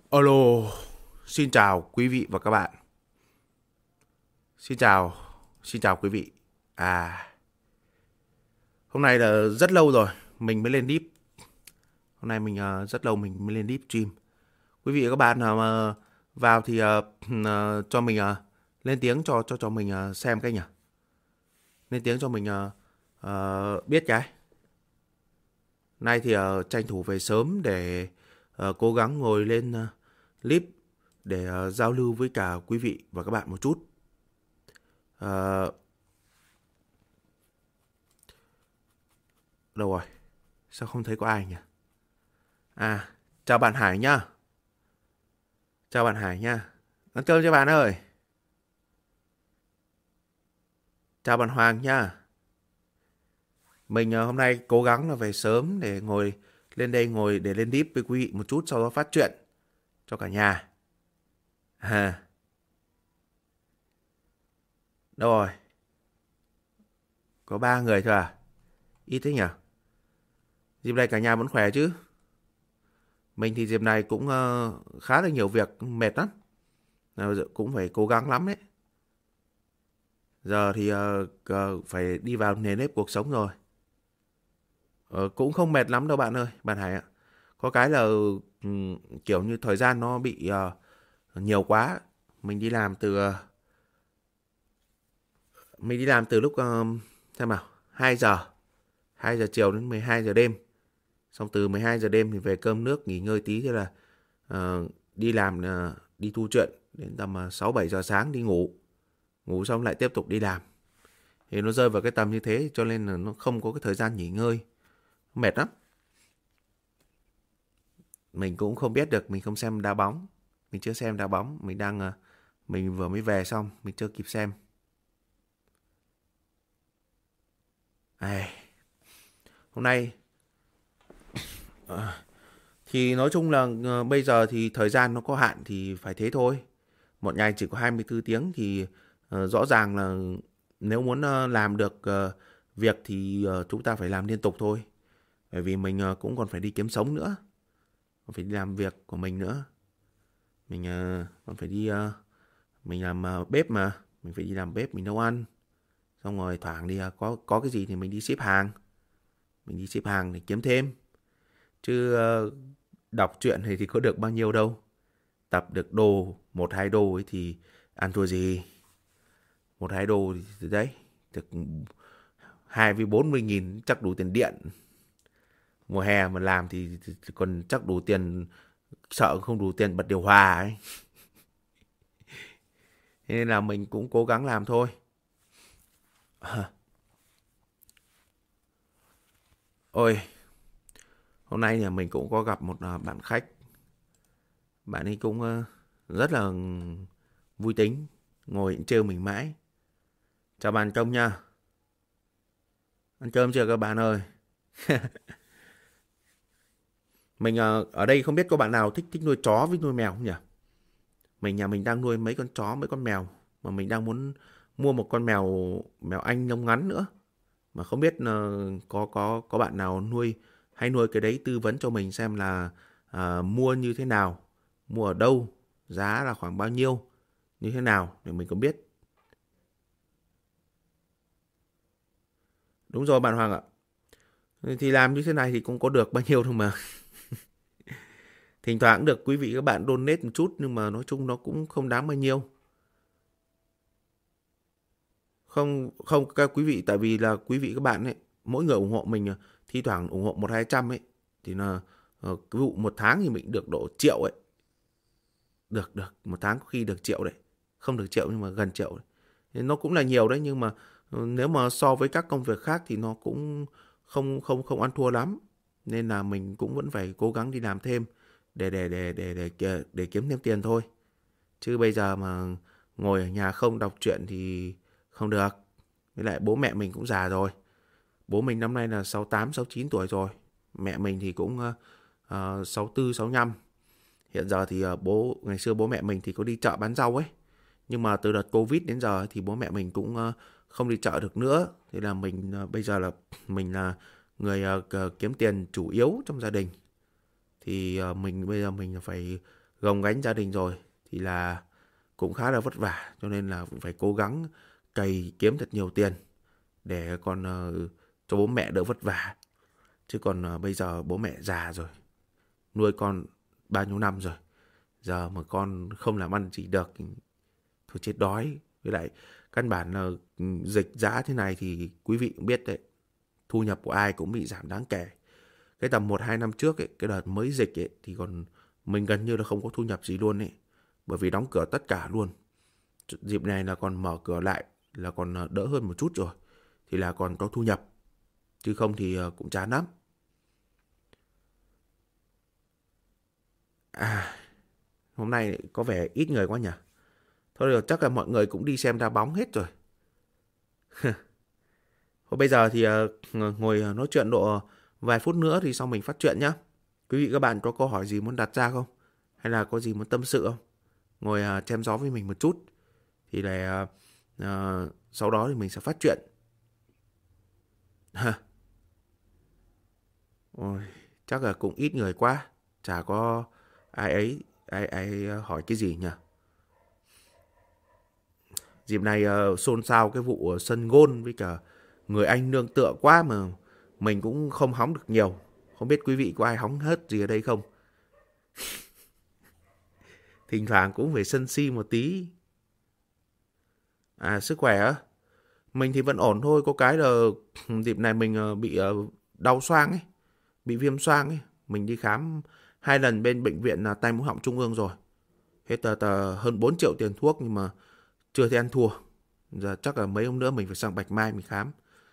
Alo, xin chào quý vị và các bạn. Xin chào quý vị. À, hôm nay là rất lâu rồi mình mới lên deep. Hôm nay mình rất lâu mình mới lên deep stream. Quý vị và các bạn nào mà vào thì cho mình lên tiếng cho mình xem cái nhỉ. Lên tiếng cho mình biết cái. Nay thì tranh thủ về sớm để cố gắng ngồi lên clip để giao lưu với cả quý vị và các bạn một chút. Ờ, Đâu rồi? Sao không thấy có ai nhỉ? À, chào bạn Hải nhá. Chào bạn Hải nhá. Ăn cơm cho bạn ơi. Chào bạn Hoàng nhá. Mình hôm nay cố gắng là về sớm để ngồi lên đây ngồi để lên deep với quý vị một chút sau đó phát chuyện cho cả nhà. À, đâu rồi? Có 3 người thôi à? Ít thế nhỉ? Dịp này cả nhà vẫn khỏe chứ? Mình thì dịp này cũng khá là nhiều việc mệt lắm. Cũng phải cố gắng lắm đấy. Giờ thì phải đi vào nền nếp cuộc sống rồi. Cũng không mệt lắm đâu bạn ơi, bạn Hải ạ. Có cái là kiểu như thời gian nó bị nhiều quá. Mình đi làm từ mình đi làm từ lúc xem nào, 2 giờ chiều đến 12 giờ đêm. Xong từ 12 giờ đêm thì về cơm nước nghỉ ngơi tí, thế là đi làm, đi thu chuyện đến tầm 6 7 giờ sáng đi ngủ. Ngủ xong lại tiếp tục đi làm. Thì nó rơi vào cái tầm như thế cho nên là nó không có cái thời gian nghỉ ngơi. Mệt lắm. Mình cũng không biết được, mình không xem đá bóng. Mình chưa xem đá bóng, mình vừa mới về xong, mình chưa kịp xem. Ai, hôm nay thì nói chung là bây giờ thì thời gian nó có hạn thì phải thế thôi. Một ngày chỉ có 24 tiếng thì rõ ràng là nếu muốn làm được việc thì chúng ta phải làm liên tục thôi. Bởi vì mình cũng còn phải đi kiếm sống nữa, còn phải đi làm việc của mình nữa. Mình còn phải đi mình làm bếp mà, mình phải đi làm bếp mình nấu ăn. Xong rồi thoảng thì có cái gì thì mình đi ship hàng. Mình đi ship hàng để kiếm thêm. Chứ đọc truyện thì có được bao nhiêu đâu. Tập được đô, 1 2 đô ấy thì ăn thua gì. 1 2 đô thì đấy, được 20 với 40 nghìn chắc đủ tiền điện. Mùa hè mà làm thì còn chắc đủ tiền, sợ không đủ tiền bật điều hòa ấy. Thế nên là mình cũng cố gắng làm thôi. Ôi, hôm nay thì mình cũng có gặp một bạn khách. Bạn ấy cũng rất là vui tính, ngồi trêu mình mãi. Chào bạn Công nha. Ăn cơm chưa các bạn ơi? Mình ở đây không biết có bạn nào thích thích nuôi chó với nuôi mèo không nhỉ? Nhà mình đang nuôi mấy con chó, mấy con mèo, mà mình đang muốn mua một con mèo mèo Anh lông ngắn nữa, mà không biết có bạn nào hay nuôi cái đấy tư vấn cho mình xem là mua như thế nào, mua ở đâu, giá là khoảng bao nhiêu, như thế nào để mình có biết. Đúng rồi bạn Hoàng ạ. Thì làm như thế này thì cũng có được bao nhiêu đâu mà. Thỉnh thoảng được quý vị các bạn donate một chút nhưng mà nói chung nó cũng không đáng bao nhiêu. Không không các quý vị, tại vì là quý vị các bạn ấy, mỗi người ủng hộ mình thi thoảng ủng hộ 1 2 trăm ấy thì là cái vụ một tháng thì mình được độ triệu ấy. Được được một tháng có khi được triệu đấy. Không được triệu nhưng mà gần triệu đấy. Nên nó cũng là nhiều đấy, nhưng mà nếu mà so với các công việc khác thì nó cũng không ăn thua lắm. Nên là mình cũng vẫn phải cố gắng đi làm thêm để kiếm thêm tiền thôi. Chứ bây giờ mà ngồi ở nhà không đọc truyện thì không được. Với lại bố mẹ mình cũng già rồi. Bố mình năm nay là 68 69 tuổi rồi. Mẹ mình thì cũng 64 65. Hiện giờ thì ngày xưa bố mẹ mình thì có đi chợ bán rau ấy. Nhưng mà từ đợt Covid đến giờ thì bố mẹ mình cũng không đi chợ được nữa. Thế là bây giờ là mình là người kiếm tiền chủ yếu trong gia đình. Thì bây giờ mình phải gồng gánh gia đình rồi thì là cũng khá là vất vả, cho nên là cũng phải cố gắng cày kiếm thật nhiều tiền để còn cho bố mẹ đỡ vất vả. Chứ còn bây giờ bố mẹ già rồi, nuôi con bao nhiêu năm rồi, giờ mà con không làm ăn gì được thôi chết đói. Với lại căn bản là dịch giá thế này thì quý vị cũng biết đấy, thu nhập của ai cũng bị giảm đáng kể. Cái tầm 1-2 năm trước ấy, cái đợt mới dịch ấy, thì còn mình gần như là không có thu nhập gì luôn ấy, bởi vì đóng cửa tất cả luôn. Dịp này là còn mở cửa lại là còn đỡ hơn một chút rồi, thì là còn có thu nhập, chứ không thì cũng chán lắm. Hôm nay có vẻ ít người quá nhỉ. Thôi rồi, chắc là mọi người cũng đi xem đá bóng hết rồi. Thôi bây giờ thì ngồi nói chuyện độ vài phút nữa thì xong mình phát chuyện nhá. Quý vị các bạn có câu hỏi gì muốn đặt ra không? Hay là có gì muốn tâm sự không? Ngồi chém gió với mình một chút. Thì để sau đó thì mình sẽ phát chuyện. Ôi, chắc là cũng ít người quá. Chả có ai hỏi cái gì nhỉ? Dịp này xôn xao cái vụ sân gôn với cả người Anh nương tựa quá mà mình cũng không hóng được nhiều. Không biết quý vị có ai hóng hớt gì ở đây không? Thỉnh thoảng cũng phải sân si một tí. Sức khỏe á? Mình thì vẫn ổn thôi. Có cái là dịp này mình bị đau xoang ấy. Bị viêm xoang ấy. Mình đi khám 2 lần bên bệnh viện tai mũi họng trung ương rồi. Hết hơn 4 triệu tiền thuốc nhưng mà chưa thấy ăn thua. Giờ chắc là mấy hôm nữa mình phải sang Bạch Mai mình khám.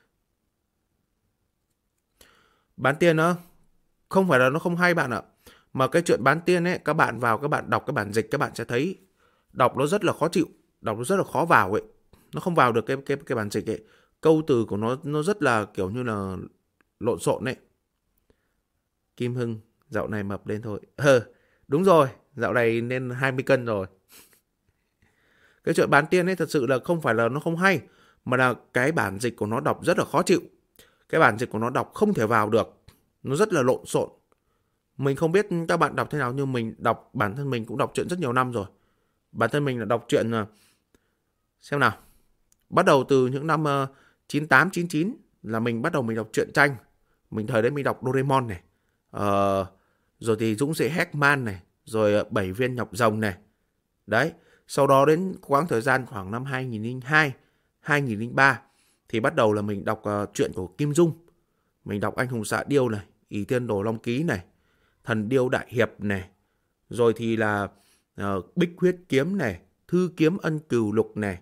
Bán tiền á? Không phải là nó không hay bạn ạ. Mà cái chuyện bán tiền ấy, các bạn vào các bạn đọc cái bản dịch các bạn sẽ thấy đọc nó rất là khó chịu, đọc nó rất là khó vào ấy. Nó không vào được cái bản dịch ấy. Câu từ của nó rất là kiểu như là lộn xộn ấy. Kim Hưng, dạo này mập lên thôi. Đúng rồi, dạo này nên 20 cân rồi. Cái chuyện bán tiền ấy thật sự là không phải là nó không hay, mà là cái bản dịch của nó đọc rất là khó chịu. Cái bản dịch của nó đọc không thể vào được. Nó rất là lộn xộn. Mình không biết các bạn đọc thế nào, nhưng mình đọc, bản thân mình cũng đọc truyện rất nhiều năm rồi. Bản thân mình là đọc truyện, xem nào, bắt đầu từ những năm 98, 99 là mình bắt đầu mình đọc truyện tranh. Mình thời đấy mình đọc Doraemon này. Rồi thì Dũng Sĩ Hackman này. Rồi 7 viên nhọc rồng này. Đấy. Sau đó đến quãng thời gian khoảng năm 2002, 2003 thì bắt đầu là mình đọc truyện của Kim Dung. Mình đọc Anh Hùng Xạ Điêu này, Ỷ Thiên Đồ Long Ký này, Thần Điêu Đại Hiệp này. Rồi thì là Bích Huyết Kiếm này, Thư Kiếm Ân Cừu Lục này.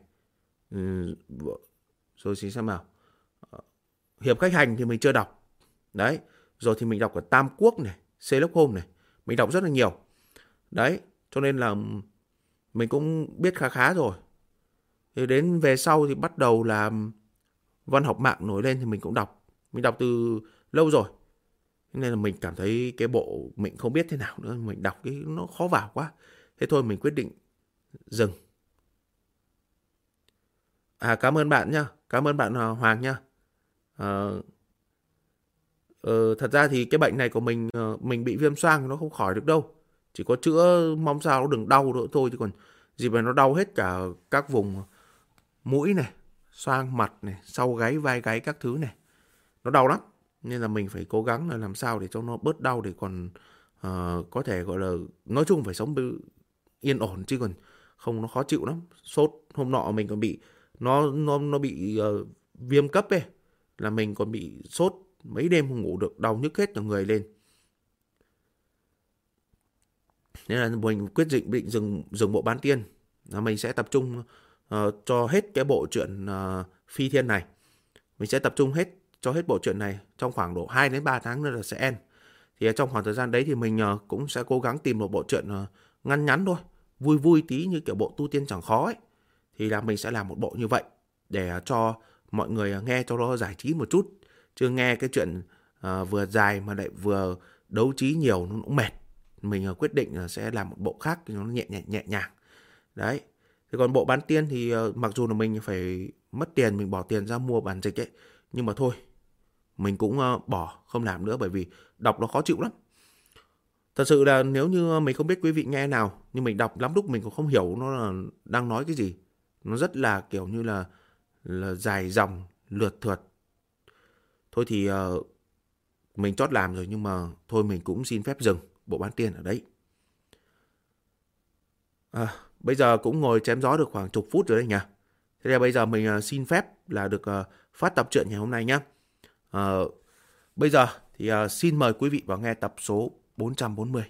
Rồi thì xem nào. Hiệp Khách Hành thì mình chưa đọc. Đấy. Rồi thì mình đọc ở Tam Quốc này, Sherlock Holmes này. Mình đọc rất là nhiều. Đấy. Cho nên là mình cũng biết khá khá rồi. Thì đến về sau thì bắt đầu là văn học mạng nổi lên thì mình cũng đọc. Mình đọc từ lâu rồi. Nên là mình cảm thấy cái bộ mình không biết thế nào nữa. Mình đọc cái nó khó vào quá. Thế thôi mình quyết định dừng. Cảm ơn bạn nhá. Cảm ơn bạn Hoàng nhá. Thật ra thì cái bệnh này của mình bị viêm xoang nó không khỏi được đâu. Chỉ có chữa mong sao nó đừng đau nữa thôi. Chứ còn dịp này nó đau hết cả các vùng mũi này, xoang mặt này, sau gáy, vai gáy các thứ này. Nó đau lắm. Nên là mình phải cố gắng là làm sao để cho nó bớt đau để còn có thể gọi là nói chung phải sống yên ổn, chứ còn không nó khó chịu lắm. Sốt hôm nọ mình còn bị nó bị viêm cấp ấy, là mình còn bị sốt mấy đêm không ngủ được, đau nhức hết cả người lên. Nên là mình quyết định dừng bộ bán tiên, là mình sẽ tập trung cho hết cái bộ truyện Phi Thiên này. Mình sẽ tập trung cho hết bộ truyện này trong khoảng độ 2 đến 3 tháng nữa là sẽ end. Thì trong khoảng thời gian đấy thì mình cũng sẽ cố gắng tìm một bộ truyện ngắn ngắn thôi, vui vui tí như kiểu bộ Tu Tiên Chẳng Khó ấy. Thì là mình sẽ làm một bộ như vậy để cho mọi người nghe cho nó giải trí một chút. Chứ nghe cái chuyện vừa dài mà lại vừa đấu trí nhiều nó cũng mệt. Mình quyết định là sẽ làm một bộ khác cho nó nhẹ nhàng. Đấy. Thì còn bộ bán tiên thì mặc dù là mình phải mất tiền, mình bỏ tiền ra mua bản dịch ấy, nhưng mà thôi, mình cũng bỏ không làm nữa, bởi vì đọc nó khó chịu lắm. Thật sự là nếu như mình không biết quý vị nghe nào, nhưng mình đọc lắm lúc mình cũng không hiểu nó là đang nói cái gì. Nó rất là kiểu như là dài dòng, lượt thượt. Thôi thì mình chót làm rồi, nhưng mà thôi mình cũng xin phép dừng bộ bán tiền ở đấy. Bây giờ cũng ngồi chém gió được khoảng chục phút rồi đấy nhỉ. Thế là bây giờ mình xin phép là được phát tập truyện ngày hôm nay nhé. Bây giờ thì xin mời quý vị vào nghe tập số 440.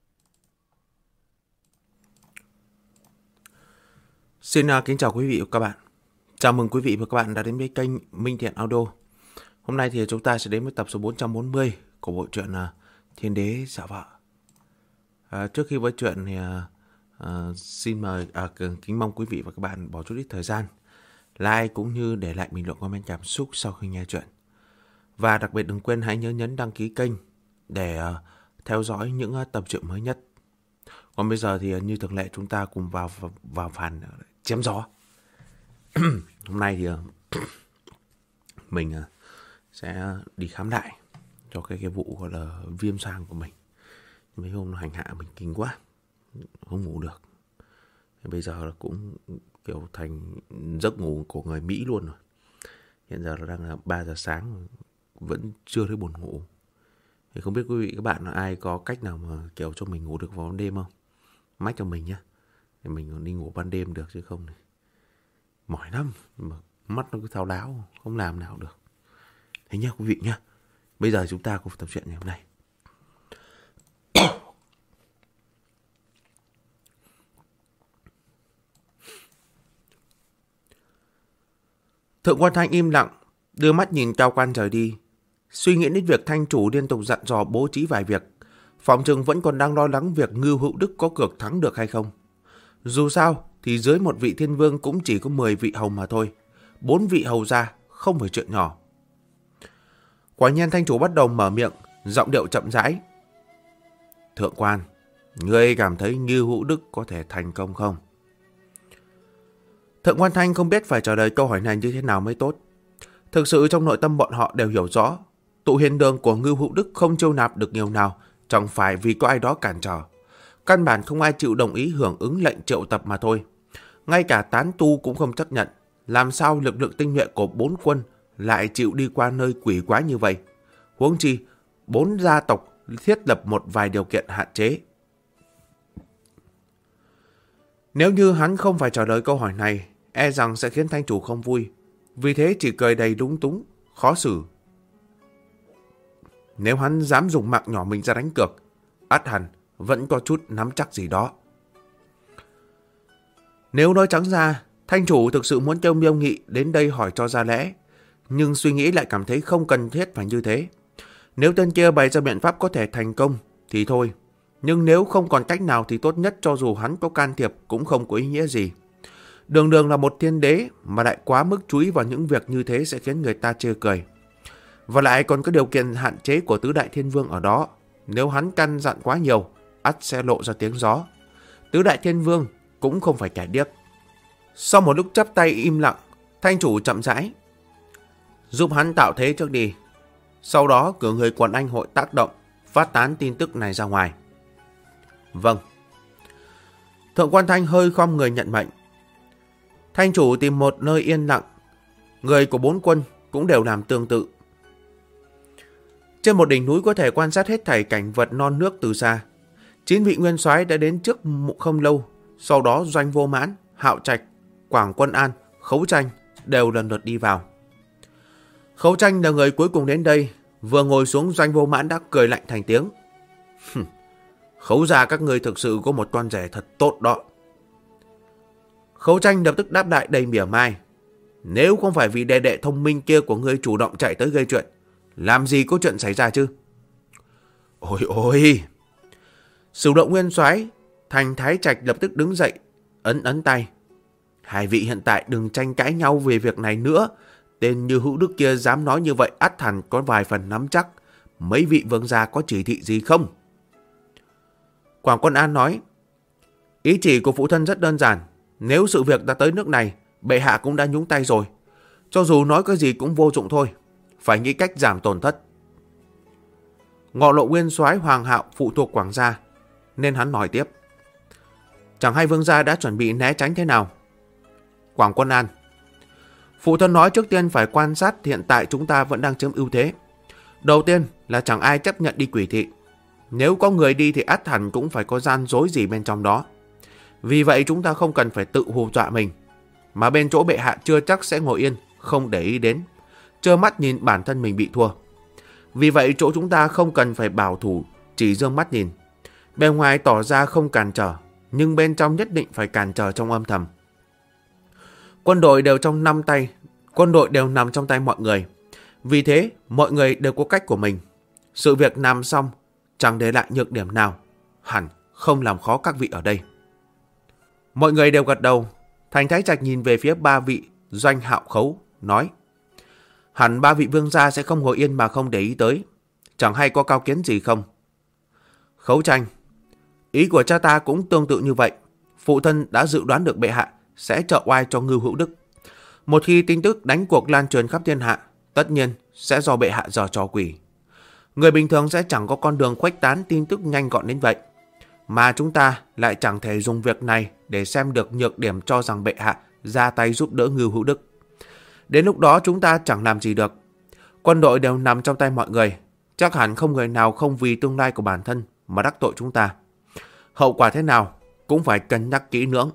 Xin kính chào quý vị và các bạn. Chào mừng quý vị và các bạn đã đến với kênh Minh Thiện Audio. Hôm nay thì chúng ta sẽ đến với tập số 440 của bộ truyện Thiên Đế Giả Vợ. Trước khi với truyện thì xin mời kính mong quý vị và các bạn bỏ chút ít thời gian like cũng như để lại bình luận comment cảm xúc sau khi nghe truyện. Và đặc biệt đừng quên hãy nhớ nhấn đăng ký kênh để theo dõi những tập truyện mới nhất. Còn bây giờ thì như thường lệ chúng ta cùng vào phần chém gió. Hôm nay thì mình sẽ đi khám lại cho cái vụ gọi là viêm xoang của mình. Mấy hôm nó hành hạ mình kinh quá, không ngủ được. Bây giờ là cũng kiểu thành giấc ngủ của người Mỹ luôn rồi. Hiện giờ là đang là 3 giờ sáng vẫn chưa thấy buồn ngủ. Thì không biết quý vị các bạn ai có cách nào mà kiểu cho mình ngủ được vào ban đêm không? Mách cho mình nhé, để mình còn đi ngủ ban đêm được, chứ không này mỏi lắm, mà mắt nó cứ thao đáo, không làm nào được. Thế nhá quý vị nhá. Bây giờ chúng ta cùng tập truyện ngày hôm nay. Thượng quan Thanh im lặng, đưa mắt nhìn Cao Quan rời đi. Suy nghĩ đến việc Thanh chủ liên tục dặn dò bố trí vài việc, phòng chừng vẫn còn đang lo lắng việc Ngưu Hữu Đức có cược thắng được hay không. Dù sao thì dưới một vị thiên vương cũng chỉ có 10 vị hầu mà thôi. 4 vị hầu gia không phải chuyện nhỏ. Quả nhiên Thanh chủ bắt đầu mở miệng, giọng điệu chậm rãi. Thượng quan, ngươi cảm thấy Ngưu Hữu Đức có thể thành công không? Thượng quan Thanh không biết phải trả lời câu hỏi này như thế nào mới tốt. Thực sự trong nội tâm bọn họ đều hiểu rõ, tụ hiền đường của Ngưu Hữu Đức không chiêu nạp được nhiều nào, chẳng phải vì có ai đó cản trở. Căn bản không ai chịu đồng ý hưởng ứng lệnh triệu tập mà thôi. Ngay cả tán tu cũng không chấp nhận. Làm sao lực lượng tinh nhuệ của 4 quân lại chịu đi qua nơi quỷ quái như vậy? Huống chi, 4 gia tộc thiết lập một vài điều kiện hạn chế. Nếu như hắn không phải trả lời câu hỏi này, e rằng sẽ khiến Thanh chủ không vui. Vì thế chỉ cười đầy lúng túng, khó xử. Nếu hắn dám dùng mạng nhỏ mình ra đánh cược, ắt hẳn vẫn có chút nắm chắc gì đó. Nếu nói trắng ra, Thanh chủ thực sự muốn Châu Miêu Nghị đến đây hỏi cho ra lẽ, nhưng suy nghĩ lại cảm thấy không cần thiết phải như thế. Nếu tên kia bày ra biện pháp có thể thành công thì thôi, nhưng nếu không còn cách nào thì tốt nhất cho dù hắn có can thiệp cũng không có ý nghĩa gì. Đường đường là một thiên đế mà lại quá mức chú ý vào những việc như thế sẽ khiến người ta chê cười. Và lại còn có điều kiện hạn chế của tứ đại thiên vương ở đó. Nếu hắn căn dặn quá nhiều, ắt sẽ lộ ra tiếng gió. Tứ đại thiên vương cũng không phải kẻ điếc. Sau một lúc chắp tay im lặng, Thanh chủ chậm rãi. Giúp hắn tạo thế trước đi. Sau đó cử người quần anh hội tác động, phát tán tin tức này ra ngoài. Vâng. Thượng quan Thanh hơi khom người nhận mệnh. Thanh chủ tìm một nơi yên lặng. Người của 4 quân cũng đều làm tương tự. Trên một đỉnh núi có thể quan sát hết thảy cảnh vật non nước từ xa. 9 vị nguyên soái đã đến trước không lâu. Sau đó Doanh Vô Mãn, Hạo Trạch, Quảng Quân An, Khấu Tranh đều lần lượt đi vào. Khấu Tranh là người cuối cùng đến đây. Vừa ngồi xuống, Doanh Vô Mãn đã cười lạnh thành tiếng. Khấu gia các người thực sự có một con rể thật tốt đó. Khấu Tranh lập tức đáp lại đầy mỉa mai. Nếu không phải vì đệ đệ thông minh kia của ngươi chủ động chạy tới gây chuyện, làm gì có chuyện xảy ra chứ? Ôi ôi! Sử Động nguyên soái Thành Thái Trạch lập tức đứng dậy, ấn tay. Hai vị hiện tại đừng tranh cãi nhau về việc này nữa. Tên Như Hữu Đức kia dám nói như vậy ắt hẳn có vài phần nắm chắc. Mấy vị vương gia có chỉ thị gì không? Quảng Quân An nói. Ý chỉ của phụ thân rất đơn giản. Nếu sự việc đã tới nước này, bệ hạ cũng đã nhúng tay rồi. Cho dù nói cái gì cũng vô dụng thôi. Phải nghĩ cách giảm tổn thất. Ngọ Lộ nguyên soái Hoàng Hạo phụ thuộc Quảng gia, nên hắn nói tiếp. Chẳng hay vương gia đã chuẩn bị né tránh thế nào? Quảng Quân An. Phụ thân nói trước tiên phải quan sát hiện tại chúng ta vẫn đang chiếm ưu thế. Đầu tiên là chẳng ai chấp nhận đi Quỷ thị. Nếu có người đi thì ắt hẳn cũng phải có gian dối gì bên trong đó. Vì vậy chúng ta không cần phải tự hù dọa mình. Mà bên chỗ bệ hạ chưa chắc sẽ ngồi yên, không để ý đến, trơ mắt nhìn bản thân mình bị thua. Vì vậy chỗ chúng ta không cần phải bảo thủ, chỉ dương mắt nhìn. Bên ngoài tỏ ra không cản trở, nhưng bên trong nhất định phải cản trở trong âm thầm. Quân đội đều nằm trong tay mọi người. Vì thế, mọi người đều có cách của mình. Sự việc làm xong, chẳng để lại nhược điểm nào, hẳn không làm khó các vị ở đây. Mọi người đều gật đầu. Thành Thái Trạch nhìn về phía ba vị Doanh, Hạo, Khấu, nói: hẳn ba vị vương gia sẽ không ngồi yên mà không để ý tới. Chẳng hay có cao kiến gì không? Khấu Tranh: ý của cha ta cũng tương tự như vậy. Phụ thân đã dự đoán được bệ hạ sẽ trợ oai cho Ngưu Hữu Đức. Một khi tin tức đánh cuộc lan truyền khắp thiên hạ, tất nhiên sẽ do bệ hạ giở trò quỷ. Người bình thường sẽ chẳng có con đường khuếch tán tin tức nhanh gọn đến vậy. Mà chúng ta lại chẳng thể dùng việc này để xem được nhược điểm cho rằng bệ hạ ra tay giúp đỡ Ngưu Hữu Đức. Đến lúc đó chúng ta chẳng làm gì được. Quân đội đều nằm trong tay mọi người. Chắc hẳn không người nào không vì tương lai của bản thân mà đắc tội chúng ta. Hậu quả thế nào cũng phải cân nhắc kỹ lưỡng.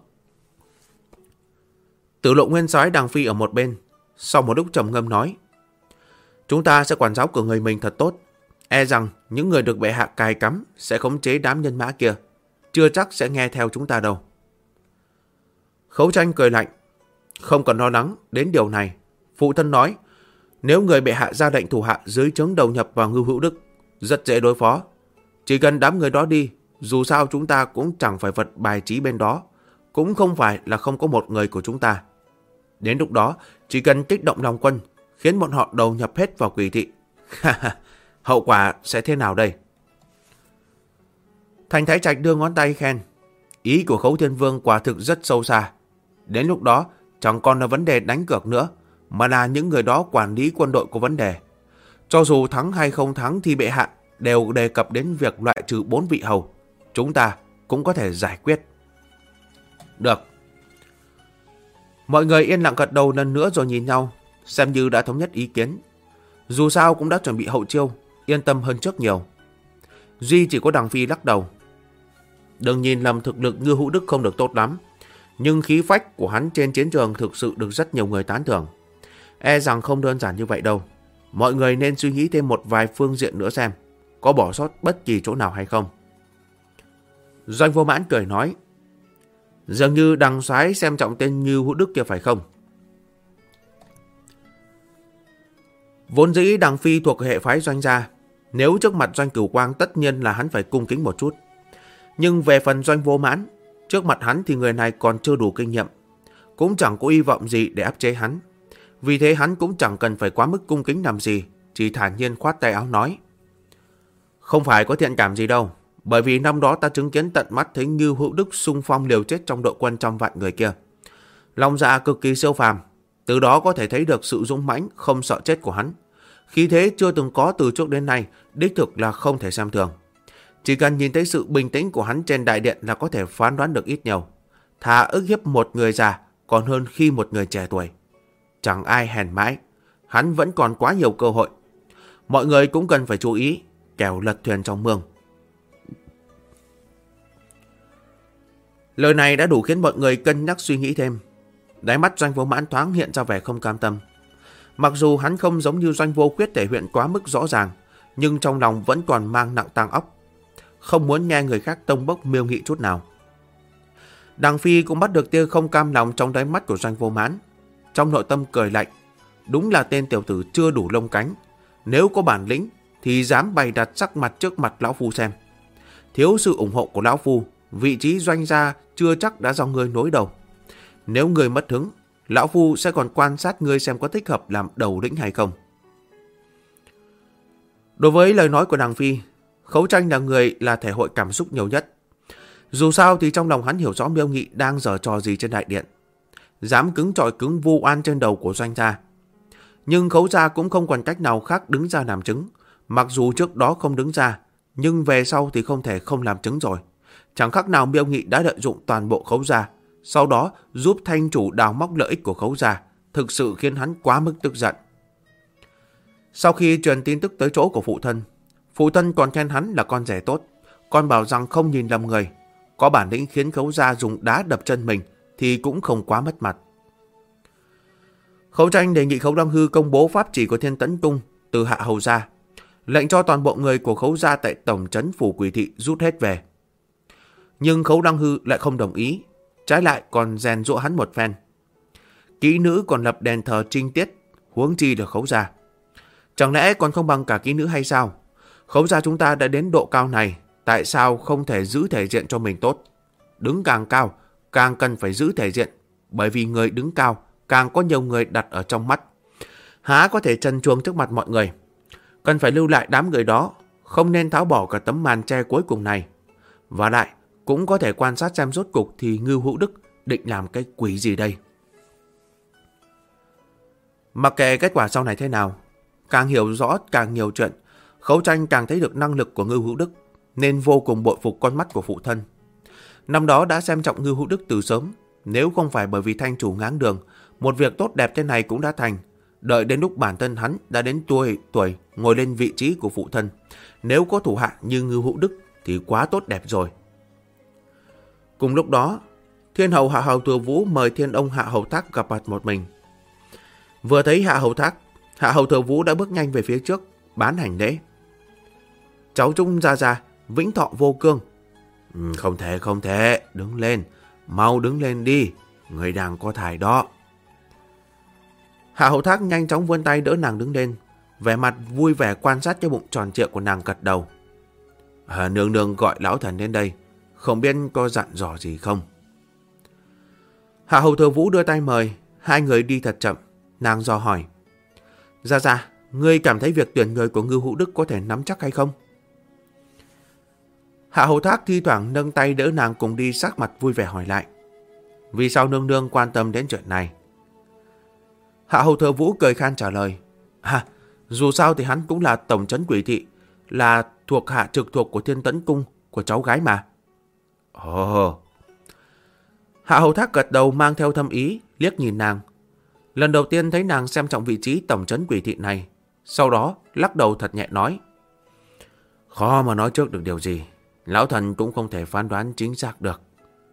Tử Lộ nguyên soái Đằng Phi ở một bên, sau một lúc trầm ngâm nói: chúng ta sẽ quản giáo của người mình thật tốt. E rằng những người được bệ hạ cài cắm sẽ khống chế đám nhân mã kia, chưa chắc sẽ nghe theo chúng ta đâu. Khấu Tranh cười lạnh: không cần lo lắng đến điều này. Phụ thân nói, nếu người bệ hạ ra lệnh thủ hạ dưới trướng đầu nhập vào Ngưu Hữu Đức, rất dễ đối phó. Chỉ cần đám người đó đi, dù sao chúng ta cũng chẳng phải vật bài trí bên đó, cũng không phải là không có một người của chúng ta. Đến lúc đó, chỉ cần kích động lòng quân, khiến bọn họ đầu nhập hết vào Quỷ thị. Hậu quả sẽ thế nào đây? Thành Thái Trạch đưa ngón tay khen: ý của Khấu Thiên Vương quả thực rất sâu xa. Đến lúc đó, chẳng còn là vấn đề đánh cược nữa, mà là những người đó quản lý quân đội có vấn đề. Cho dù thắng hay không thắng thì bệ hạ đều đề cập đến việc loại trừ 4 vị hầu. Chúng ta cũng có thể giải quyết. Được. Mọi người yên lặng gật đầu lần nữa rồi nhìn nhau, xem như đã thống nhất ý kiến. Dù sao cũng đã chuẩn bị hậu chiêu, yên tâm hơn trước nhiều. Duy chỉ có Đằng Phi lắc đầu. Đừng nhìn lầm, thực lực Ngưu Hữu Đức không được tốt lắm, nhưng khí phách của hắn trên chiến trường thực sự được rất nhiều người tán thưởng. E rằng không đơn giản như vậy đâu. Mọi người nên suy nghĩ thêm một vài phương diện nữa xem có bỏ sót bất kỳ chỗ nào hay không. Doanh Vô Mãn cười nói: dường như Đằng soái xem trọng tên Ngưu Hữu Đức kia phải không? Vốn dĩ Đằng Phi thuộc hệ phái Doanh gia, nếu trước mặt Doanh Cửu Quang tất nhiên là hắn phải cung kính một chút. Nhưng về phần Doanh Vô Mãn, trước mặt hắn thì người này còn chưa đủ kinh nghiệm, cũng chẳng có hy vọng gì để áp chế hắn. Vì thế hắn cũng chẳng cần phải quá mức cung kính làm gì, chỉ thản nhiên khoát tay áo nói: không phải có thiện cảm gì đâu, bởi vì năm đó ta chứng kiến tận mắt thấy Ngưu Hữu Đức xung phong liều chết trong đội quân trăm vạn người kia. Lòng dạ cực kỳ siêu phàm, từ đó có thể thấy được sự dũng mãnh không sợ chết của hắn. Khí thế chưa từng có từ trước đến nay, đích thực là không thể xem thường. Chỉ cần nhìn thấy sự bình tĩnh của hắn trên đại điện là có thể phán đoán được ít nhiều. Thà ức hiếp một người già còn hơn khi một người trẻ tuổi. Chẳng ai hèn mãi, hắn vẫn còn quá nhiều cơ hội. Mọi người cũng cần phải chú ý, kẻo lật thuyền trong mương. Lời này đã đủ khiến mọi người cân nhắc suy nghĩ thêm. Đáy mắt Doanh Vô Mãn thoáng hiện ra vẻ không cam tâm. Mặc dù hắn không giống như Doanh Vô Quyết thể hiện quá mức rõ ràng, nhưng trong lòng vẫn còn mang nặng tang óc, không muốn nghe người khác tông bốc miêu nghị chút nào. Đằng Phi cũng bắt được tia không cam lòng trong đáy mắt của Doanh Vô Mãn, trong nội tâm cười lạnh. Đúng là tên tiểu tử chưa đủ lông cánh, nếu có bản lĩnh thì dám bày đặt sắc mặt trước mặt lão phu xem. Thiếu sự ủng hộ của lão phu, vị trí Doanh gia chưa chắc đã do ngươi nối đầu. Nếu ngươi mất hứng, lão phu sẽ còn quan sát ngươi xem có thích hợp làm đầu lĩnh hay không. Đối với lời nói của Đằng Phi, Khấu Tranh là thể hội cảm xúc nhiều nhất. Dù sao thì trong lòng hắn hiểu rõ Miêu Nghị đang giở trò gì trên đại điện, dám cứng trọi cứng vu oan trên đầu của Doanh gia. Nhưng Khấu gia cũng không còn cách nào khác đứng ra làm chứng, Mặc dù trước đó không đứng ra, nhưng về sau thì không thể không làm chứng rồi. Chẳng khác nào Miêu Nghị đã lợi dụng toàn bộ Khấu gia, sau đó giúp thanh chủ đào móc lợi ích của Khấu gia, thực sự khiến hắn quá mức tức giận. Sau khi truyền tin tức tới chỗ của phụ thân còn khen hắn là con rể tốt, còn bảo rằng không nhìn lầm người, có bản lĩnh khiến Khấu gia dùng đá đập chân mình thì cũng không quá mất mặt. Khấu Tranh đề nghị Khấu Đăng Hư công bố pháp chỉ của Thiên Tấn Cung từ Hạ Hầu gia, lệnh cho toàn bộ người của Khấu gia tại tổng trấn phủ Quỷ Thị rút hết về. Nhưng Khấu Đăng Hư lại không đồng ý, trái lại còn rèn giũa hắn một phen. Kỹ nữ còn lập đền thờ trinh tiết, huống chi là Khấu gia. Chẳng lẽ còn không bằng cả kỹ nữ hay sao? Khấu gia chúng ta đã đến độ cao này, tại sao không thể giữ thể diện cho mình tốt? Đứng càng cao, càng cần phải giữ thể diện, bởi vì người đứng cao càng có nhiều người đặt ở trong mắt. Há có thể trần truồng trước mặt mọi người. Cần phải lưu lại đám người đó, không nên tháo bỏ cả tấm màn che cuối cùng này. Và lại, cũng có thể quan sát xem rốt cục thì Ngưu Hữu Đức định làm cái quỷ gì đây. Mặc kệ kết quả sau này thế nào, càng hiểu rõ càng nhiều chuyện, Khấu Tranh càng thấy được năng lực của Ngưu Hữu Đức, nên vô cùng bội phục con mắt của phụ thân. Năm đó đã xem trọng Ngưu Hữu Đức từ sớm, nếu không phải bởi vì thanh chủ ngáng đường, một việc tốt đẹp thế này cũng đã thành. Đợi đến lúc bản thân hắn đã đến tuổi ngồi lên vị trí của phụ thân, nếu có thủ hạ như Ngưu Hữu Đức thì quá tốt đẹp rồi. Cùng lúc đó, Thiên hầu Hạ Hầu Thừa Vũ mời Thiên ông Hạ Hầu Thác gặp mặt một mình. Vừa thấy Hạ Hầu Thác, Hạ Hầu Thừa Vũ đã bước nhanh về phía trước, bán hành lễ. Cháu Trung gia, vĩnh thọ vô cương. Không thể, đứng lên, mau đứng lên đi, người đang có thai đó. Hạ Hầu Thác nhanh chóng vươn tay đỡ nàng đứng lên, vẻ mặt vui vẻ quan sát cái bụng tròn trịa của nàng, gật đầu. Nương nương gọi lão thần đến đây, không biết có dặn dò gì không? Hạ Hầu Thừa Vũ đưa tay mời, hai người đi thật chậm. Nàng dò hỏi. Gia, ngươi cảm thấy việc tuyển người của Ngưu Hữu Đức có thể nắm chắc hay không? Hạ Hầu Thác thi thoảng nâng tay đỡ nàng cùng đi, sắc mặt vui vẻ hỏi lại. Vì sao nương nương quan tâm đến chuyện này? Hạ Hầu Thừa Vũ cười khan trả lời. Dù sao thì hắn cũng là tổng trấn Quỷ Thị, là thuộc hạ trực thuộc của Thiên Tấn Cung của cháu gái mà. Hạ Hầu Thác gật đầu mang theo thâm ý, liếc nhìn nàng. Lần đầu tiên thấy nàng xem trọng vị trí tổng trấn Quỷ Thị này, sau đó lắc đầu thật nhẹ nói. Khó mà nói trước được điều gì, lão thần cũng không thể phán đoán chính xác được.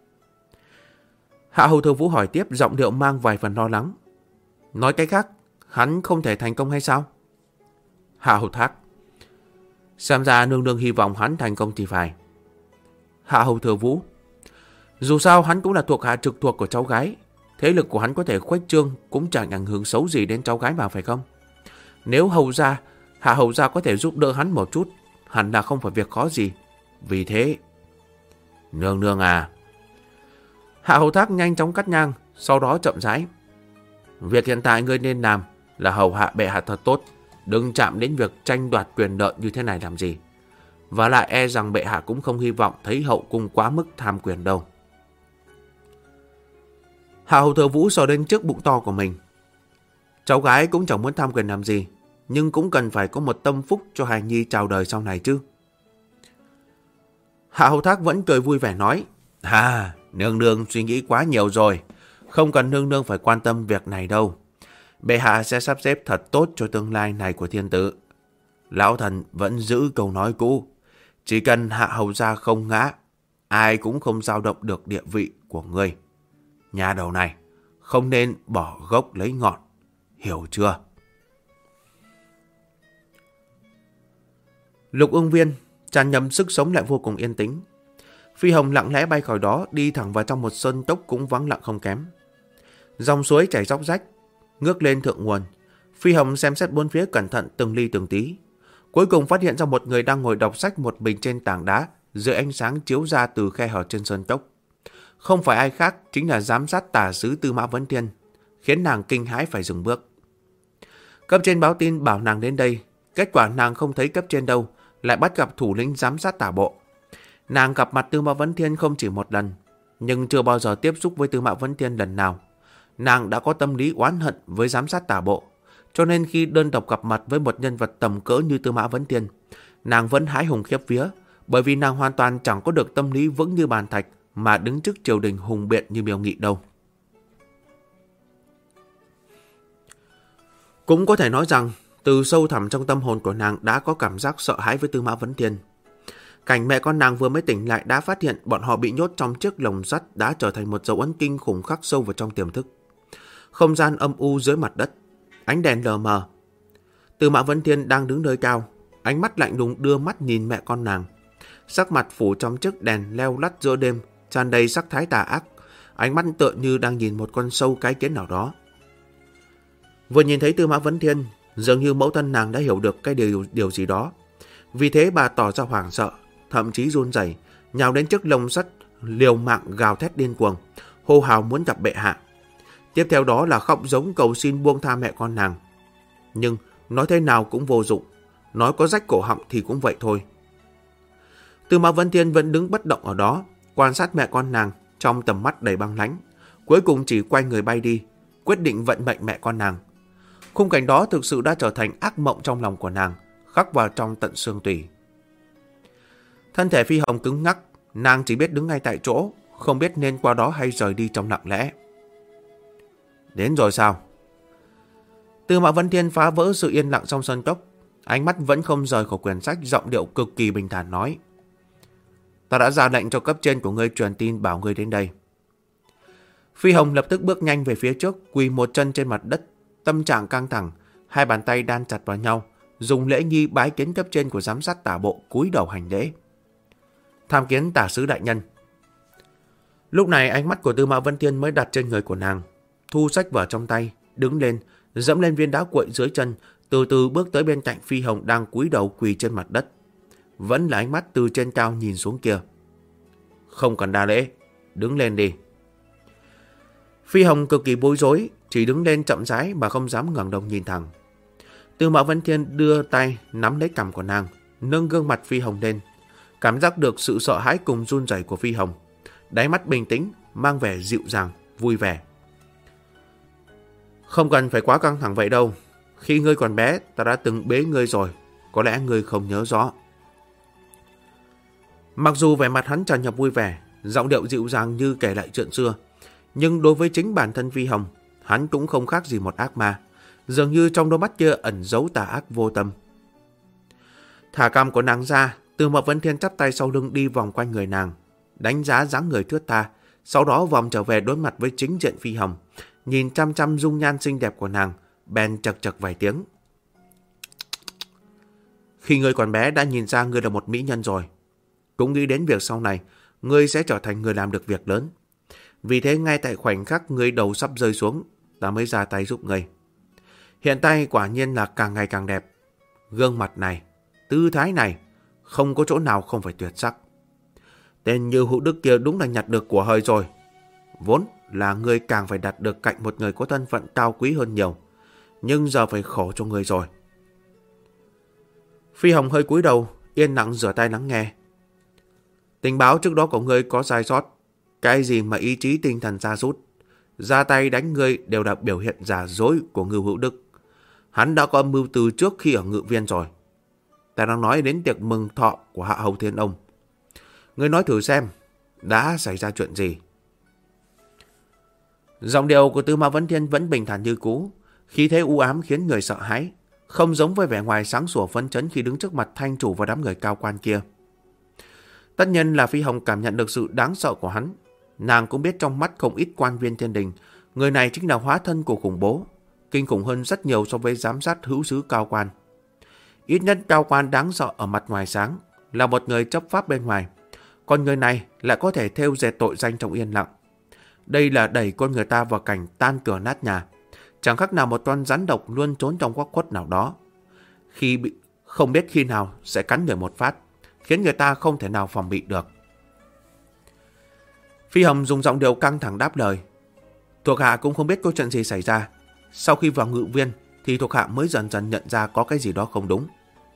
Hạ Hầu Thừa Vũ hỏi tiếp, giọng điệu mang vài phần lo lắng. Nói cách khác, hắn không thể thành công hay sao? Hạ Hầu Thác. Xem ra nương nương hy vọng hắn thành công thì phải. Hạ Hầu Thừa Vũ. Dù sao hắn cũng là thuộc hạ trực thuộc của cháu gái, thế lực của hắn có thể khuếch trương cũng chẳng ảnh hưởng xấu gì đến cháu gái mà, phải không? Nếu Hạ Hầu gia có thể giúp đỡ hắn một chút, hẳn là không phải việc khó gì. Vì thế... Nương nương à... Hạ Hầu Thác nhanh chóng cắt ngang, sau đó chậm rãi. Việc hiện tại ngươi nên làm là hầu hạ bệ hạ thật tốt, đừng chạm đến việc tranh đoạt quyền lợi như thế này làm gì. Và lại e rằng bệ hạ cũng không hy vọng thấy hậu cung quá mức tham quyền đâu. Hạ Hầu Thừa Vũ sờ lên trước bụng to của mình. Cháu gái cũng chẳng muốn tham quyền làm gì, nhưng cũng cần phải có một tâm phúc cho hài nhi chào đời sau này chứ. Hạ Hầu Thác vẫn cười vui vẻ nói. Nương nương suy nghĩ quá nhiều rồi, không cần nương nương phải quan tâm việc này đâu. Bệ hạ sẽ sắp xếp thật tốt cho tương lai này của thiên tử. Lão thần vẫn giữ câu nói cũ, chỉ cần Hạ Hầu gia không ngã, ai cũng không dao động được địa vị của ngươi. Nhà đầu này không nên bỏ gốc lấy ngọn, hiểu chưa? Lục Ưng Viên tràn ngập sức sống lại vô cùng yên tĩnh. Phi Hồng lặng lẽ bay khỏi đó, đi thẳng vào trong một sơn cốc cũng vắng lặng không kém. Dòng suối chảy róc rách, ngước lên thượng nguồn. Phi Hồng xem xét bốn phía cẩn thận từng ly từng tí, cuối cùng phát hiện ra một người đang ngồi đọc sách một mình trên tảng đá dưới ánh sáng chiếu ra từ khe hở trên sơn cốc. Không phải ai khác, chính là giám sát tả sứ Tư Mã Vấn Thiên, khiến nàng kinh hãi phải dừng bước. Cấp trên báo tin bảo nàng đến đây, kết quả nàng không thấy cấp trên đâu, lại bắt gặp thủ lĩnh giám sát tả bộ. Nàng gặp mặt Tư Mã Vấn Thiên không chỉ một lần, nhưng chưa bao giờ tiếp xúc với Tư Mã Vấn Thiên lần nào. Nàng đã có tâm lý oán hận với giám sát tả bộ, cho nên khi đơn độc gặp mặt với một nhân vật tầm cỡ như Tư Mã Vấn Tiên, nàng vẫn hãi hùng khiếp vía, bởi vì nàng hoàn toàn chẳng có được tâm lý vững như bàn thạch mà đứng trước triều đình hùng biện như Miêu Nghị đâu. Cũng có thể nói rằng, từ sâu thẳm trong tâm hồn của nàng đã có cảm giác sợ hãi với Tư Mã Vấn Tiên. Cảnh mẹ con nàng vừa mới tỉnh lại đã phát hiện bọn họ bị nhốt trong chiếc lồng sắt đã trở thành một dấu ấn kinh khủng khắc sâu vào trong tiềm thức. Không gian âm u dưới mặt đất, ánh đèn lờ mờ. Tư Mã Vấn Tiên đang đứng nơi cao, ánh mắt lạnh lùng đưa mắt nhìn mẹ con nàng. Sắc mặt phủ trong chiếc đèn leo lắt giữa đêm, tràn đầy sắc thái tà ác, ánh mắt tựa như đang nhìn một con sâu cái kiến nào đó. Vừa nhìn thấy Tư Mã Vấn Tiên, dường như mẫu thân nàng đã hiểu được cái điều gì đó. Vì thế bà tỏ ra hoảng sợ, thậm chí run rẩy, nhào đến chiếc lồng sắt, liều mạng gào thét điên cuồng, hô hào muốn gặp bệ hạ. Tiếp theo đó là khóc giống cầu xin buông tha mẹ con nàng. Nhưng nói thế nào cũng vô dụng, nói có rách cổ họng thì cũng vậy thôi. Tư Mã Vấn Tiên vẫn đứng bất động ở đó, quan sát mẹ con nàng trong tầm mắt đầy băng lãnh, cuối cùng chỉ quay người bay đi, quyết định vận mệnh mẹ con nàng. Khung cảnh đó thực sự đã trở thành ác mộng trong lòng của nàng, khắc vào trong tận xương tủy. Thân thể Phi Hồng cứng ngắc, nàng chỉ biết đứng ngay tại chỗ, không biết nên qua đó hay rời đi trong lặng lẽ. Đến rồi sao? Tư Mã Vấn Tiên phá vỡ sự yên lặng trong sân cốc, ánh mắt vẫn không rời khỏi quyển sách, giọng điệu cực kỳ bình thản nói: Ta đã ra lệnh cho cấp trên của ngươi truyền tin bảo ngươi đến đây. Phi Hồng lập tức bước nhanh về phía trước, quỳ một chân trên mặt đất, tâm trạng căng thẳng, hai bàn tay đan chặt vào nhau, dùng lễ nghi bái kiến cấp trên của giám sát tả bộ, cúi đầu hành lễ. Tham kiến tả sứ đại nhân. Lúc này ánh mắt của Tư Mã Vấn Tiên mới đặt trên người của nàng, thu sách vở trong tay, đứng lên, dẫm lên viên đá cuội dưới chân, từ từ bước tới bên cạnh Phi Hồng đang cúi đầu quỳ trên mặt đất. Vẫn là ánh mắt từ trên cao nhìn xuống kia. Không cần đa lễ, đứng lên đi. Phi Hồng cực kỳ bối rối, chỉ đứng lên chậm rãi mà không dám ngẩng đầu nhìn thẳng. Tư Mã Vấn Tiên đưa tay nắm lấy cằm của nàng, nâng gương mặt Phi Hồng lên, cảm giác được sự sợ hãi cùng run rẩy của Phi Hồng. Đáy mắt bình tĩnh, mang vẻ dịu dàng, vui vẻ. Không cần phải quá căng thẳng vậy đâu. Khi ngươi còn bé, ta đã từng bế ngươi rồi, có lẽ ngươi không nhớ rõ. Mặc dù vẻ mặt hắn tràn ngập vui vẻ, giọng điệu dịu dàng như kể lại chuyện xưa, nhưng đối với chính bản thân Phi Hồng, hắn cũng không khác gì một ác ma, dường như trong đôi mắt kia ẩn giấu tà ác vô tâm. Thả cằm của nàng ra, Tư Mã Vấn Tiên chắp tay sau lưng đi vòng quanh người nàng, đánh giá dáng người thướt tha, sau đó vòng trở về đối mặt với chính diện Phi Hồng, nhìn chăm chăm dung nhan xinh đẹp của nàng, bèn chật chật vài tiếng. Khi ngươi còn bé đã nhìn ra ngươi là một mỹ nhân rồi, cũng nghĩ đến việc sau này ngươi sẽ trở thành người làm được việc lớn. Vì thế ngay tại khoảnh khắc ngươi đầu sắp rơi xuống, ta mới ra tay giúp ngươi. Hiện tại quả nhiên là càng ngày càng đẹp. Gương mặt này, tư thái này, không có chỗ nào không phải tuyệt sắc. Tên Như Hữu Đức kia đúng là nhặt được của hời rồi. Vốn là ngươi càng phải đặt được cạnh một người có thân phận cao quý hơn nhiều, nhưng giờ phải khổ cho ngươi rồi. Phi Hồng hơi cúi đầu, yên lặng rửa tay lắng nghe. Tình báo trước đó của ngươi có sai sót. Cái gì mà ý chí tinh thần sa sút, ra tay đánh ngươi đều là biểu hiện giả dối của Ngưu Hữu Đức. Hắn đã có mưu từ trước khi ở Ngự Viên rồi. Ta đang nói đến tiệc mừng thọ của Hạ Hầu Thiên Ông. Ngươi nói thử xem, đã xảy ra chuyện gì? Giọng điệu của Tư Mã Vấn Tiên vẫn bình thản như cũ, khí thế u ám khiến người sợ hãi, không giống với vẻ ngoài sáng sủa phấn chấn khi đứng trước mặt thanh chủ và đám người cao quan kia. Tất nhiên là Phi Hồng cảm nhận được sự đáng sợ của hắn. Nàng cũng biết trong mắt không ít quan viên thiên đình, người này chính là hóa thân của khủng bố, kinh khủng hơn rất nhiều so với giám sát hữu sứ cao quan. Ít nhất cao quan đáng sợ ở mặt ngoài sáng, là một người chấp pháp bên ngoài, còn người này lại có thể thêu dệt tội danh trong yên lặng. Đây là đẩy con người ta vào cảnh tan cửa nát nhà, chẳng khác nào một con rắn độc luôn trốn trong góc khuất nào đó. Không biết khi nào sẽ cắn người một phát, khiến người ta không thể nào phòng bị được. Phi Hồng dùng giọng điệu căng thẳng đáp lời. Thuộc hạ cũng không biết có chuyện gì xảy ra. Sau khi vào Ngự Viên thì thuộc hạ mới dần dần nhận ra có cái gì đó không đúng.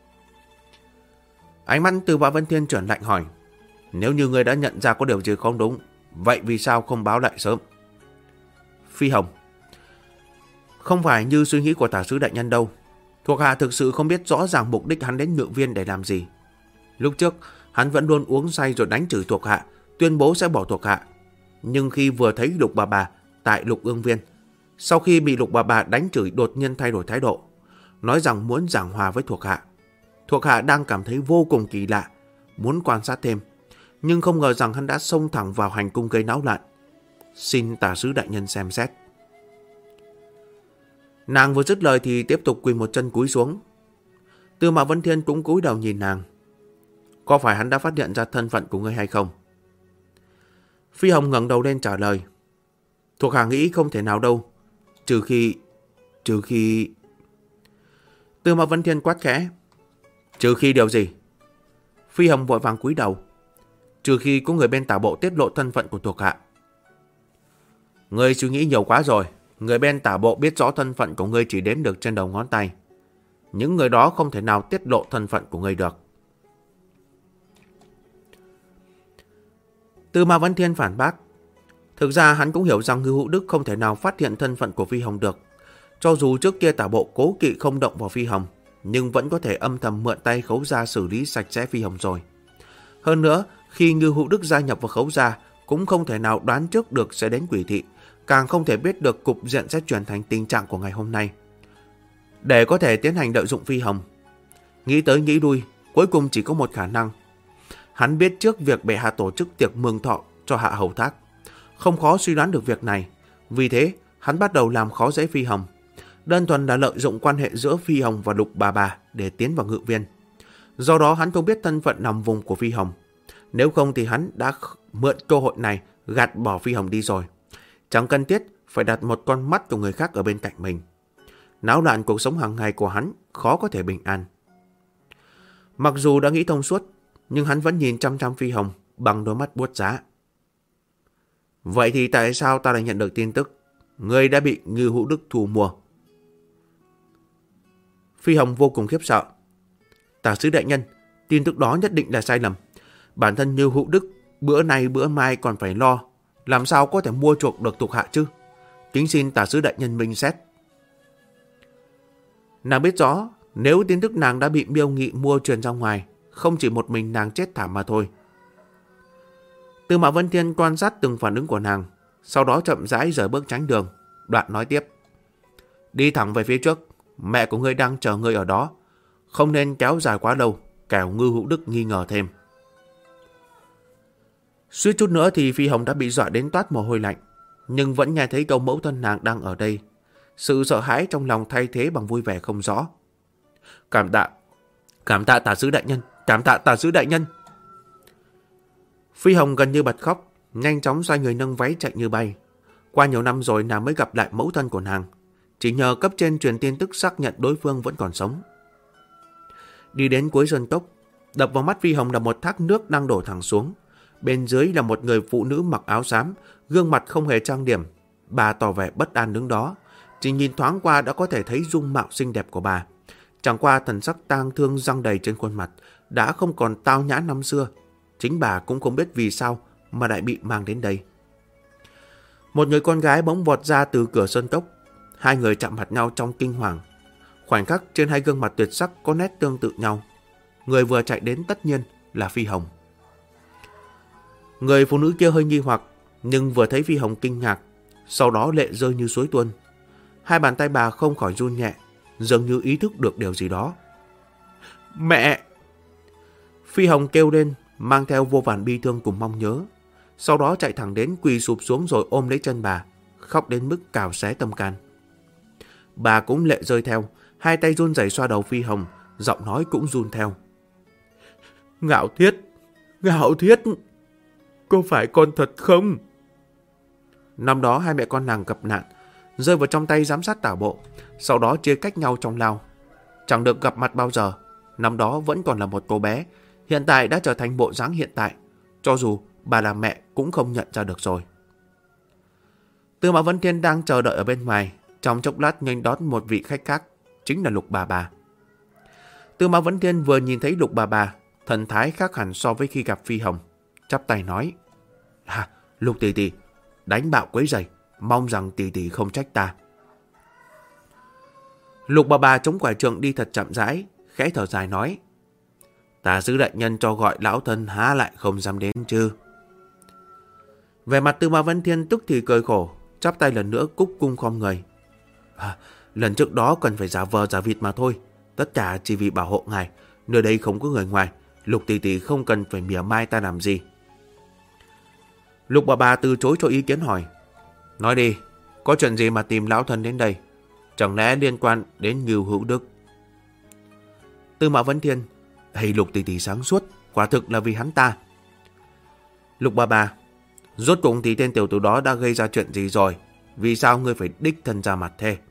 Ánh mắt Tư Mã Vấn Tiên chuyển lạnh hỏi. Nếu như ngươi đã nhận ra có điều gì không đúng, vậy vì sao không báo lại sớm? Phi Hồng. Không phải như suy nghĩ của tả sứ đại nhân đâu. Thuộc hạ thực sự không biết rõ ràng mục đích hắn đến Ngự Viên để làm gì. Lúc trước, hắn vẫn luôn uống say rồi đánh chửi thuộc hạ, tuyên bố sẽ bỏ thuộc hạ. Nhưng khi vừa thấy Lục bà bà tại Lục Ương Viên, sau khi bị Lục bà bà đánh chửi đột nhiên thay đổi thái độ, nói rằng muốn giảng hòa với thuộc hạ. Thuộc hạ đang cảm thấy vô cùng kỳ lạ, muốn quan sát thêm, nhưng không ngờ rằng hắn đã xông thẳng vào hành cung gây náo loạn. Xin tả sứ đại nhân xem xét. Nàng vừa dứt lời thì tiếp tục quỳ một chân cúi xuống. Tư Mã Vân Thiên cũng cúi đầu nhìn nàng. Có phải hắn đã phát hiện ra thân phận của ngươi hay không? Phi Hồng ngẩng đầu lên trả lời. Thuộc hạ nghĩ không thể nào đâu. Trừ khi... Tư Mã Vân Thiên quát khẽ. Trừ khi điều gì? Phi Hồng vội vàng cúi đầu. Trừ khi có người bên tả bộ tiết lộ thân phận của thuộc hạ. Ngươi suy nghĩ nhiều quá rồi. Người bên tả bộ biết rõ thân phận của ngươi chỉ đếm được trên đầu ngón tay. Những người đó không thể nào tiết lộ thân phận của ngươi được. Tư Mã Vân Thiên phản bác. Thực ra hắn cũng hiểu rằng Ngưu Hữu Đức không thể nào phát hiện thân phận của Phi Hồng được. Cho dù trước kia tả bộ cố kỵ không động vào Phi Hồng, nhưng vẫn có thể âm thầm mượn tay Khấu Gia xử lý sạch sẽ Phi Hồng rồi. Hơn nữa, khi Ngưu Hữu Đức gia nhập vào Khấu Gia, cũng không thể nào đoán trước được sẽ đến Quỷ Thị, càng không thể biết được cục diện sẽ chuyển thành tình trạng của ngày hôm nay. Để có thể tiến hành lợi dụng Phi Hồng, nghĩ tới nghĩ lui, cuối cùng chỉ có một khả năng. Hắn biết trước việc bệ hạ tổ chức tiệc mừng thọ cho Hạ Hầu Thác, không khó suy đoán được việc này. Vì thế, hắn bắt đầu làm khó dễ Phi Hồng, đơn thuần là lợi dụng quan hệ giữa Phi Hồng và Lục bà để tiến vào Ngự Viên. Do đó hắn không biết thân phận nằm vùng của Phi Hồng. Nếu không thì hắn đã mượn cơ hội này gạt bỏ Phi Hồng đi rồi. Chẳng cần thiết phải đặt một con mắt của người khác ở bên cạnh mình. Náo loạn cuộc sống hàng ngày của hắn khó có thể bình an. Mặc dù đã nghĩ thông suốt, nhưng hắn vẫn nhìn chăm chăm Phi Hồng bằng đôi mắt buốt giá. Vậy thì tại sao ta lại nhận được tin tức ngươi đã bị Ngưu Hữu Đức thu mua? Phi Hồng vô cùng khiếp sợ. Tả sứ đại nhân, tin tức đó nhất định là sai lầm. Bản thân Ngưu Hữu Đức bữa nay bữa mai còn phải lo, làm sao có thể mua chuộc được thuộc hạ chứ? Kính xin tả sứ đại nhân minh xét. Nàng biết rõ, nếu tin tức nàng đã bị Miêu Nghị mua truyền ra ngoài, không chỉ một mình nàng chết thảm mà thôi. Tư Mã Vân Thiên quan sát từng phản ứng của nàng, sau đó chậm rãi rời bước tránh đường, đoạn nói tiếp. Đi thẳng về phía trước, mẹ của ngươi đang chờ ngươi ở đó, không nên kéo dài quá lâu, kẻo Ngưu Hữu Đức nghi ngờ thêm. Suýt chút nữa thì Phi Hồng đã bị dọa đến toát mồ hôi lạnh, nhưng vẫn nghe thấy câu mẫu thân nàng đang ở đây. Sự sợ hãi trong lòng thay thế bằng vui vẻ không rõ. Cảm tạ tả sứ đại nhân, cảm tạ tả sứ đại nhân. Phi Hồng gần như bật khóc, nhanh chóng xoay người nâng váy chạy như bay. Qua nhiều năm rồi nàng mới gặp lại mẫu thân của nàng, chỉ nhờ cấp trên truyền tin tức xác nhận đối phương vẫn còn sống. Đi đến cuối sơn cốc, đập vào mắt Phi Hồng là một thác nước đang đổ thẳng xuống. Bên dưới là một người phụ nữ mặc áo xám, gương mặt không hề trang điểm. Bà tỏ vẻ bất an đứng đó, chỉ nhìn thoáng qua đã có thể thấy dung mạo xinh đẹp của bà. Chẳng qua thần sắc tang thương răng đầy trên khuôn mặt đã không còn tao nhã năm xưa. Chính bà cũng không biết vì sao mà lại bị mang đến đây. Một người con gái bỗng vọt ra từ cửa sơn cốc. Hai người chạm mặt nhau trong kinh hoàng. Khoảnh khắc trên hai gương mặt tuyệt sắc có nét tương tự nhau. Người vừa chạy đến tất nhiên là Phi Hồng. Người phụ nữ kia hơi nghi hoặc, nhưng vừa thấy Phi Hồng kinh ngạc, sau đó lệ rơi như suối tuôn. Hai bàn tay bà không khỏi run nhẹ, dường như ý thức được điều gì đó. Mẹ! Phi Hồng kêu lên, mang theo vô vàn bi thương cùng mong nhớ. Sau đó chạy thẳng đến quỳ sụp xuống rồi ôm lấy chân bà, khóc đến mức cào xé tâm can. Bà cũng lệ rơi theo, hai tay run rẩy xoa đầu Phi Hồng, giọng nói cũng run theo. Ngạo Thiết, có phải con thật không? Năm đó hai mẹ con nàng gặp nạn, rơi vào trong tay giám sát tả bộ, sau đó chia cách nhau trong lao. Chẳng được gặp mặt bao giờ, năm đó vẫn còn là một cô bé, hiện tại đã trở thành bộ dáng hiện tại, cho dù bà là mẹ cũng không nhận ra được rồi. Tư Mã Vân Thiên đang chờ đợi ở bên ngoài, trong chốc lát nhanh đón một vị khách khác, chính là Lục bà. Tư Mã Vân Thiên vừa nhìn thấy Lục bà, thần thái khác hẳn so với khi gặp Phi Hồng, chắp tay nói: Lục tỷ tỷ, đánh bạo quấy rầy, mong rằng tỷ tỷ không trách ta. Lục bà bà chống quải trượng đi thật chậm rãi, khẽ thở dài nói: Tả sứ đại nhân cho gọi lão thân há lại không dám đến chứ? Về mặt Tư Mã Vấn Thiên tức thì cười khổ, chắp tay lần nữa cúc cung khom người. Lần trước đó cần phải giả vờ giả vịt mà thôi, tất cả chỉ vì bảo hộ ngài. Nơi đây không có người ngoài, Lục tỷ tỷ không cần phải mỉa mai ta làm gì. Lục bà bà từ chối cho ý kiến hỏi: Nói đi, có chuyện gì mà tìm lão thân đến đây? Chẳng lẽ liên quan đến Ngưu Hữu Đức? Tư Mã Vấn Thiên: Hay Lục tỷ tỷ sáng suốt, quả thực là vì hắn ta. Lục bà bà: Rốt cuộc thì tên tiểu tử đó đã gây ra chuyện gì rồi? Vì sao ngươi phải đích thân ra mặt thế?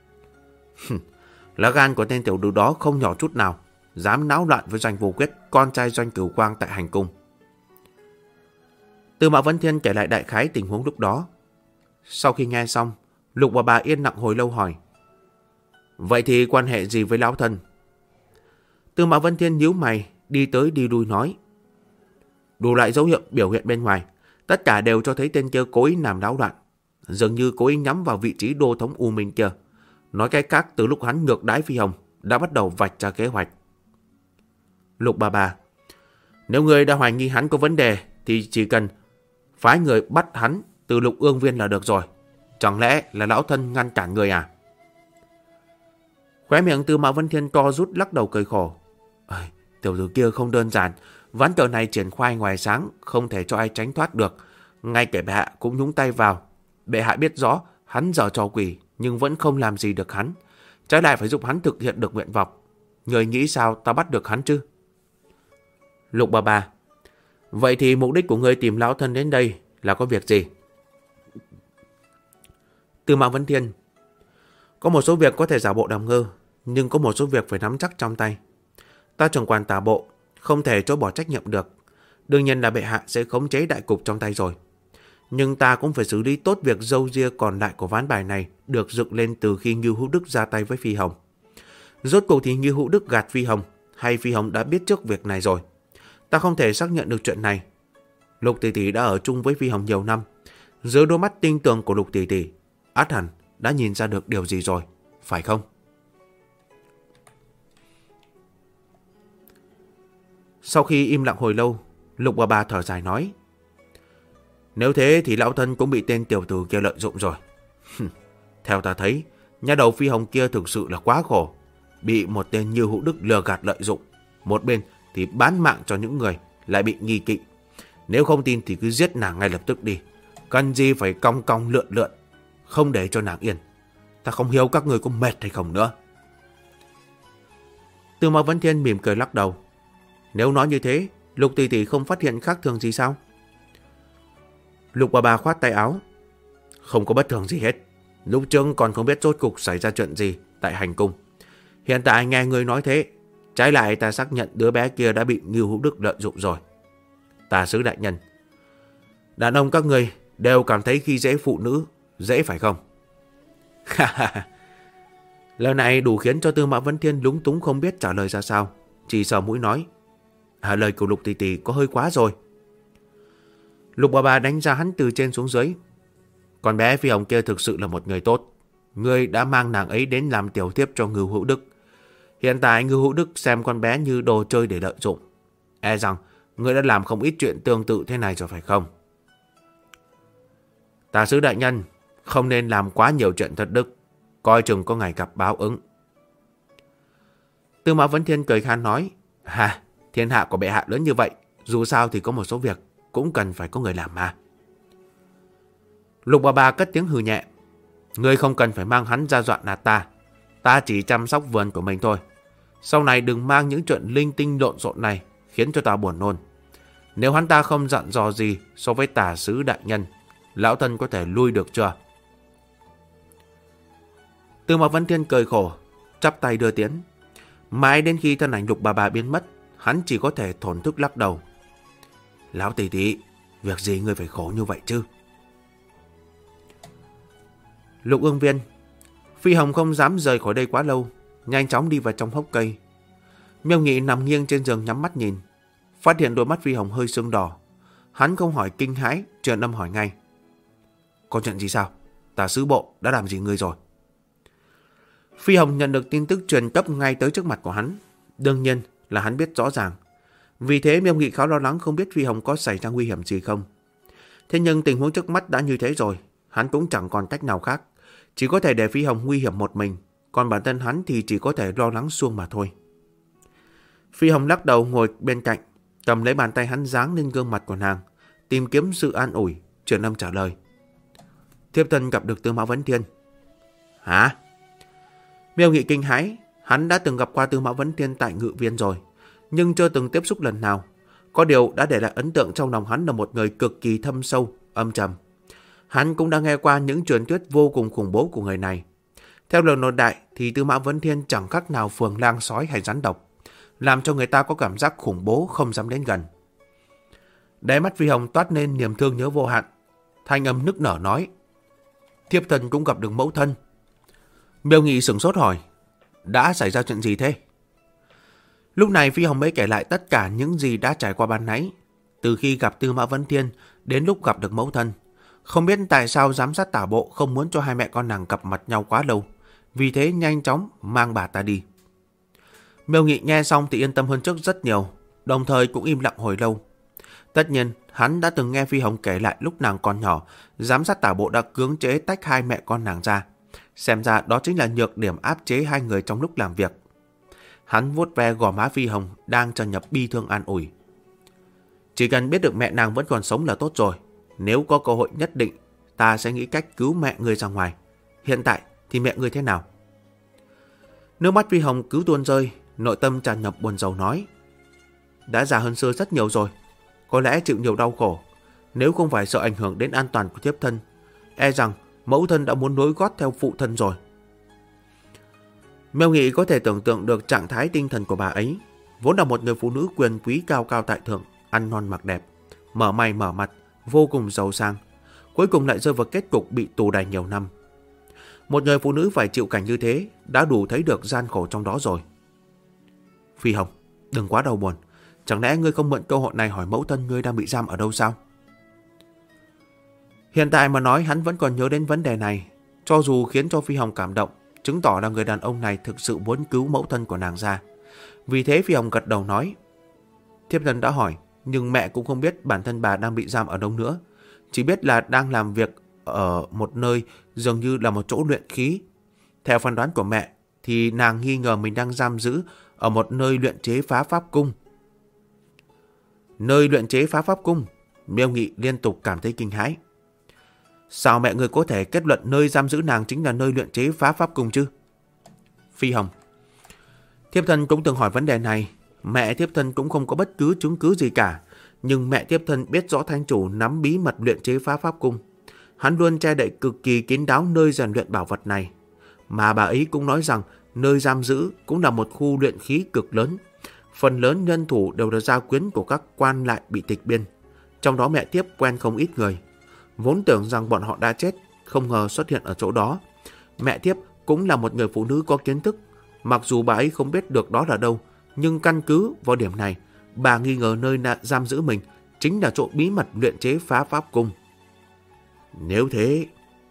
Lá gan của tên tiểu tử đó không nhỏ chút nào, dám náo loạn với Doanh Vô Quyết, con trai Doanh Cửu Quang tại hành cung. Tư Mã Vấn Thiên kể lại đại khái tình huống lúc đó. Sau khi nghe xong, Lục bà bà yên lặng hồi lâu hỏi: Vậy thì quan hệ gì với lão thân? Tư Mã Vấn Thiên nhíu mày, đi tới đi lui nói: Đủ loại dấu hiệu biểu hiện bên ngoài, tất cả đều cho thấy tên kia cố ý làm náo loạn, dường như cố ý nhắm vào vị trí đô thống U Minh kia. Nói cách khác, từ lúc hắn ngược đãi Phi Hồng đã bắt đầu vạch ra kế hoạch. Lục bà bà: Nếu người đã hoài nghi hắn có vấn đề thì chỉ cần phái người bắt hắn từ Lục Ương Viên là được rồi. Chẳng lẽ là lão thân ngăn cản người à? Khóe miệng Tư Mã Vấn Thiên co rút, lắc đầu cười khổ. Tiểu tử kia không đơn giản, ván cờ này triển khai ngoài sáng, không thể cho ai tránh thoát được. Ngay kẻ bệ hạ cũng nhúng tay vào. Bệ hạ biết rõ hắn giở trò quỷ, nhưng vẫn không làm gì được hắn, trái lại phải giúp hắn thực hiện được nguyện vọng. Người nghĩ sao ta bắt được hắn chứ? Lục bà bà: Vậy thì mục đích của ngươi tìm lão thân đến đây là có việc gì? Tư Mã Vấn Thiên: Có một số việc có thể giả bộ làm ngơ, nhưng có một số việc phải nắm chắc trong tay. Ta trưởng quản tả bộ, không thể chối bỏ trách nhiệm được. Đương nhiên là bệ hạ sẽ khống chế đại cục trong tay rồi. Nhưng ta cũng phải xử lý tốt việc râu ria còn lại của ván bài này được dựng lên từ khi Ngưu Hữu Đức ra tay với Phi Hồng. Rốt cuộc thì Ngưu Hữu Đức gạt Phi Hồng, hay Phi Hồng đã biết trước việc này rồi? Ta không thể xác nhận được chuyện này. Lục tỷ tỷ đã ở chung với Phi Hồng nhiều năm, dưới đôi mắt tinh tường của Lục tỷ tỷ, ắt hẳn đã nhìn ra được điều gì rồi, phải không? Sau khi im lặng hồi lâu, Lục bà bà thở dài nói: Nếu thế thì lão thân cũng bị tên tiểu tử kia lợi dụng rồi. Theo ta thấy, nhà đầu Phi Hồng kia thực sự là quá khổ, bị một tên Như Hữu Đức lừa gạt lợi dụng. Một bên thì bán mạng cho những người lại bị nghi kỵ. Nếu không tin thì cứ giết nàng ngay lập tức đi, cần gì phải cong cong lượn lượn, không để cho nàng yên. Ta không hiểu các người có mệt hay không nữa. Tư Mã Vấn Thiên mỉm cười lắc đầu: Nếu nói như thế, Lục tỷ tỷ không phát hiện khác thường gì sao? Lục bà bà khoát tay áo: Không có bất thường gì hết. Lúc trước còn không biết rốt cục xảy ra chuyện gì tại hành cung. Hiện tại nghe người nói thế, trái lại ta xác nhận đứa bé kia đã bị Ngưu Hữu Đức lợi dụng rồi. Tả sứ đại nhân, đàn ông các người đều cảm thấy khi dễ phụ nữ dễ phải không? Lời này đủ khiến cho Tư Mã Vấn Thiên lúng túng không biết trả lời ra sao, chỉ sờ mũi nói: Lời của Lục tỷ tỷ có hơi quá rồi. Lục bà bà đánh ra hắn từ trên xuống dưới: Con bé Phi Hồng kia thực sự là một người tốt. Ngươi đã mang nàng ấy đến làm tiểu thiếp cho Ngưu Hữu Đức. Hiện tại Ngưu Hữu Đức xem con bé như đồ chơi để lợi dụng. E rằng ngươi đã làm không ít chuyện tương tự thế này rồi phải không? Tả sứ đại nhân, không nên làm quá nhiều chuyện thất đức, coi chừng có ngày gặp báo ứng. Tư Mã Vấn Thiên cười khan nói: Thiên hạ của bệ hạ lớn như vậy, dù sao thì có một số việc cũng cần phải có người làm mà. Lục bà bà cất tiếng hừ nhẹ: Ngươi không cần phải mang hắn ra dọa nạt ta. Ta chỉ chăm sóc vườn của mình thôi. Sau này đừng mang những chuyện linh tinh lộn xộn này khiến cho ta buồn nôn. Nếu hắn ta không dặn dò gì so với tả sứ đại nhân, lão thân có thể lui được chưa? Tư Mã Vấn Thiên cười khổ, chắp tay đưa tiến. Mãi đến khi thân ảnh Lục bà bà biến mất, hắn chỉ có thể thổn thức lắc đầu: Lão tỷ tỷ, việc gì ngươi phải khổ như vậy chứ? Lục Ương Viên. Phi Hồng không dám rời khỏi đây quá lâu, nhanh chóng đi vào trong hốc cây. Miêu Nghị nằm nghiêng trên giường nhắm mắt nhìn, phát hiện đôi mắt Phi Hồng hơi sưng đỏ. Hắn không hỏi kinh hãi, truyền âm hỏi ngay: Có chuyện gì sao? Tả sứ bộ đã làm gì ngươi rồi? Phi Hồng nhận được tin tức truyền cấp ngay tới trước mặt của hắn. Đương nhiên là hắn biết rõ ràng. Vì thế Miêu Nghị khá lo lắng không biết Phi Hồng có xảy ra nguy hiểm gì không. Thế nhưng tình huống trước mắt đã như thế rồi, hắn cũng chẳng còn cách nào khác. Chỉ có thể để Phi Hồng nguy hiểm một mình, còn bản thân hắn thì chỉ có thể lo lắng suông mà thôi. Phi Hồng lắc đầu ngồi bên cạnh, cầm lấy bàn tay hắn giáng lên gương mặt của nàng, tìm kiếm sự an ủi, truyền âm trả lời. Thiếp thân gặp được Tư Mã Vấn Thiên. Hả? Miêu Nghị kinh hãi, hắn đã từng gặp qua Tư Mã Vấn Thiên tại Ngự Viên rồi, nhưng chưa từng tiếp xúc lần nào. Có điều đã để lại ấn tượng trong lòng hắn là một người cực kỳ thâm sâu, âm trầm. Hắn cũng đã nghe qua những truyền thuyết vô cùng khủng bố của người này. Theo lời đồn đại thì Tư Mã Vấn Thiên chẳng khác nào phường lang sói hay rắn độc, làm cho người ta có cảm giác khủng bố không dám đến gần. Đáy mắt Phi Hồng toát lên niềm thương nhớ vô hạn, thanh âm nức nở nói: Thiếp thân cũng gặp được mẫu thân. Miêu Nghị sửng sốt hỏi: đã xảy ra chuyện gì thế? Lúc này Phi Hồng mới kể lại tất cả những gì đã trải qua ban nãy, từ khi gặp Tư Mã Vấn Thiên đến lúc gặp được mẫu thân. Không biết tại sao giám sát tả bộ không muốn cho hai mẹ con nàng gặp mặt nhau quá lâu, vì thế nhanh chóng mang bà ta đi. Miêu Nghị nghe xong thì yên tâm hơn trước rất nhiều, đồng thời cũng im lặng hồi lâu. Tất nhiên, hắn đã từng nghe Phi Hồng kể lại lúc nàng còn nhỏ, giám sát tả bộ đã cưỡng chế tách hai mẹ con nàng ra. Xem ra đó chính là nhược điểm áp chế hai người trong lúc làm việc. Hắn vuốt ve gò má Phi Hồng đang tràn ngập bi thương an ủi. Chỉ cần biết được mẹ nàng vẫn còn sống là tốt rồi. Nếu có cơ hội nhất định, ta sẽ nghĩ cách cứu mẹ ngươi ra ngoài. Hiện tại thì mẹ ngươi thế nào? Nước mắt Phi Hồng cứ tuôn rơi, nội tâm tràn ngập buồn rầu nói: đã già hơn xưa rất nhiều rồi, có lẽ chịu nhiều đau khổ. Nếu không phải sợ ảnh hưởng đến an toàn của thiếp thân, e rằng mẫu thân đã muốn nối gót theo phụ thân rồi. Miêu Nghị có thể tưởng tượng được trạng thái tinh thần của bà ấy, vốn là một người phụ nữ quyền quý cao cao tại thượng, ăn ngon mặc đẹp, mở mày mở mặt, vô cùng giàu sang, cuối cùng lại rơi vào kết cục bị tù đày nhiều năm. Một người phụ nữ phải chịu cảnh như thế đã đủ thấy được gian khổ trong đó rồi. Phi Hồng, đừng quá đau buồn. Chẳng lẽ ngươi không mượn cơ hội này hỏi mẫu thân ngươi đang bị giam ở đâu sao? Hiện tại mà nói hắn vẫn còn nhớ đến vấn đề này, cho dù khiến cho Phi Hồng cảm động, chứng tỏ là người đàn ông này thực sự muốn cứu mẫu thân của nàng ra. Vì thế Phi Hồng gật đầu nói: thiếp thân đã hỏi, nhưng mẹ cũng không biết bản thân bà đang bị giam ở đâu nữa. Chỉ biết là đang làm việc ở một nơi dường như là một chỗ luyện khí. Theo phán đoán của mẹ thì nàng nghi ngờ mình đang giam giữ ở một nơi luyện chế phá pháp cung. Nơi luyện chế phá pháp cung? Miêu Nghị liên tục cảm thấy kinh hãi. Sao mẹ người có thể kết luận nơi giam giữ nàng chính là nơi luyện chế phá pháp cung chứ? Phi Hồng, thiếp thân cũng từng hỏi vấn đề này. Mẹ thiếp thân cũng không có bất cứ chứng cứ gì cả, nhưng mẹ thiếp thân biết rõ thánh chủ nắm bí mật luyện chế phá pháp cung. Hắn luôn che đậy cực kỳ kín đáo nơi rèn luyện bảo vật này. Mà bà ấy cũng nói rằng nơi giam giữ cũng là một khu luyện khí cực lớn. Phần lớn nhân thủ đều là gia quyến của các quan lại bị tịch biên. Trong đó mẹ thiếp quen không ít người. Vốn tưởng rằng bọn họ đã chết, không ngờ xuất hiện ở chỗ đó. Mẹ thiếp cũng là một người phụ nữ có kiến thức. Mặc dù bà ấy không biết được đó là đâu, nhưng căn cứ vào điểm này, bà nghi ngờ nơi giam giữ mình chính là chỗ bí mật luyện chế phá pháp cung. Nếu thế...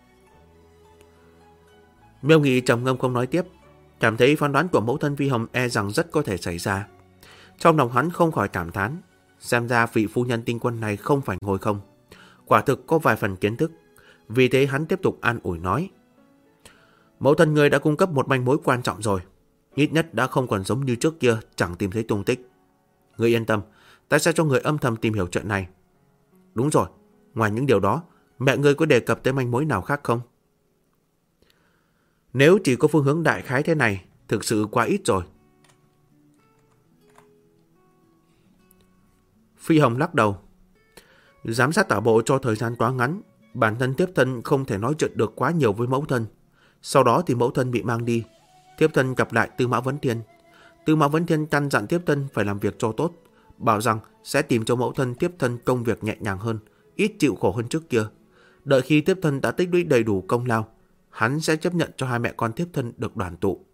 Miêu Nghị trầm ngâm không nói tiếp, cảm thấy phán đoán của mẫu thân Phi Hồng e rằng rất có thể xảy ra. Trong lòng hắn không khỏi cảm thán, xem ra vị phu nhân tinh quân này không phải ngồi không, quả thực có vài phần kiến thức. Vì thế hắn tiếp tục an ủi nói: mẫu thân ngươi đã cung cấp một manh mối quan trọng rồi, ít nhất đã không còn giống như trước kia chẳng tìm thấy tung tích. Ngươi yên tâm, ta sẽ cho người âm thầm tìm hiểu chuyện này. Đúng rồi, ngoài những điều đó, mẹ ngươi có đề cập tới manh mối nào khác không? Nếu chỉ có phương hướng đại khái thế này, thực sự quá ít rồi. Phi Hồng lắc đầu. Giám sát tả bộ cho thời gian quá ngắn, bản thân thiếp thân không thể nói chuyện được quá nhiều với mẫu thân. Sau đó thì mẫu thân bị mang đi. Thiếp thân gặp lại Tư Mã Vấn Thiên. Tư Mã Vấn Thiên căn dặn thiếp thân phải làm việc cho tốt, bảo rằng sẽ tìm cho mẫu thân thiếp thân công việc nhẹ nhàng hơn, ít chịu khổ hơn trước kia. Đợi khi thiếp thân đã tích lũy đầy đủ công lao, hắn sẽ chấp nhận cho hai mẹ con thiếp thân được đoàn tụ.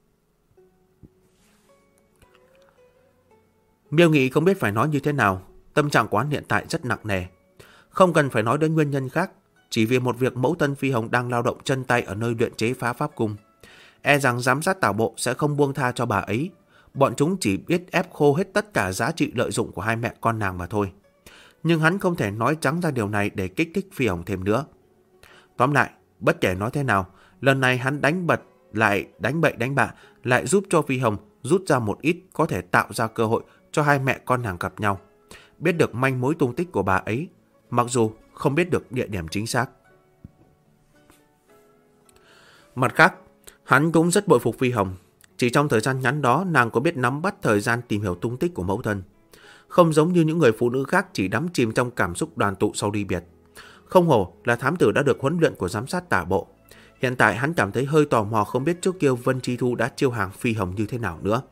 Miêu Nghị không biết phải nói như thế nào, tâm trạng của hắn hiện tại rất nặng nề. Không cần phải nói đến nguyên nhân khác, chỉ vì một việc mẫu thân Phi Hồng đang lao động chân tay ở nơi luyện chế phá pháp cung. e rằng giám sát tảo bộ sẽ không buông tha cho bà ấy. Bọn chúng chỉ biết ép khô hết tất cả giá trị lợi dụng của hai mẹ con nàng mà thôi. Nhưng hắn không thể nói trắng ra điều này để kích thích Phi Hồng thêm nữa. Tóm lại, bất kể nói thế nào, lần này hắn đánh bậy đánh bạ, lại giúp cho Phi Hồng rút ra một ít có thể tạo ra cơ hội cho hai mẹ con nàng gặp nhau. Biết được manh mối tung tích của bà ấy, mặc dù không biết được địa điểm chính xác. Mặt khác, hắn cũng rất bội phục Phi Hồng. Chỉ trong thời gian ngắn đó, nàng có biết nắm bắt thời gian tìm hiểu tung tích của mẫu thân. Không giống như những người phụ nữ khác chỉ đắm chìm trong cảm xúc đoàn tụ sau ly biệt. Không hổ là thám tử đã được huấn luyện của giám sát tả bộ. Hiện tại hắn cảm thấy hơi tò mò không biết trước kia Vân Chi Thu đã chiêu hàng Phi Hồng như thế nào nữa.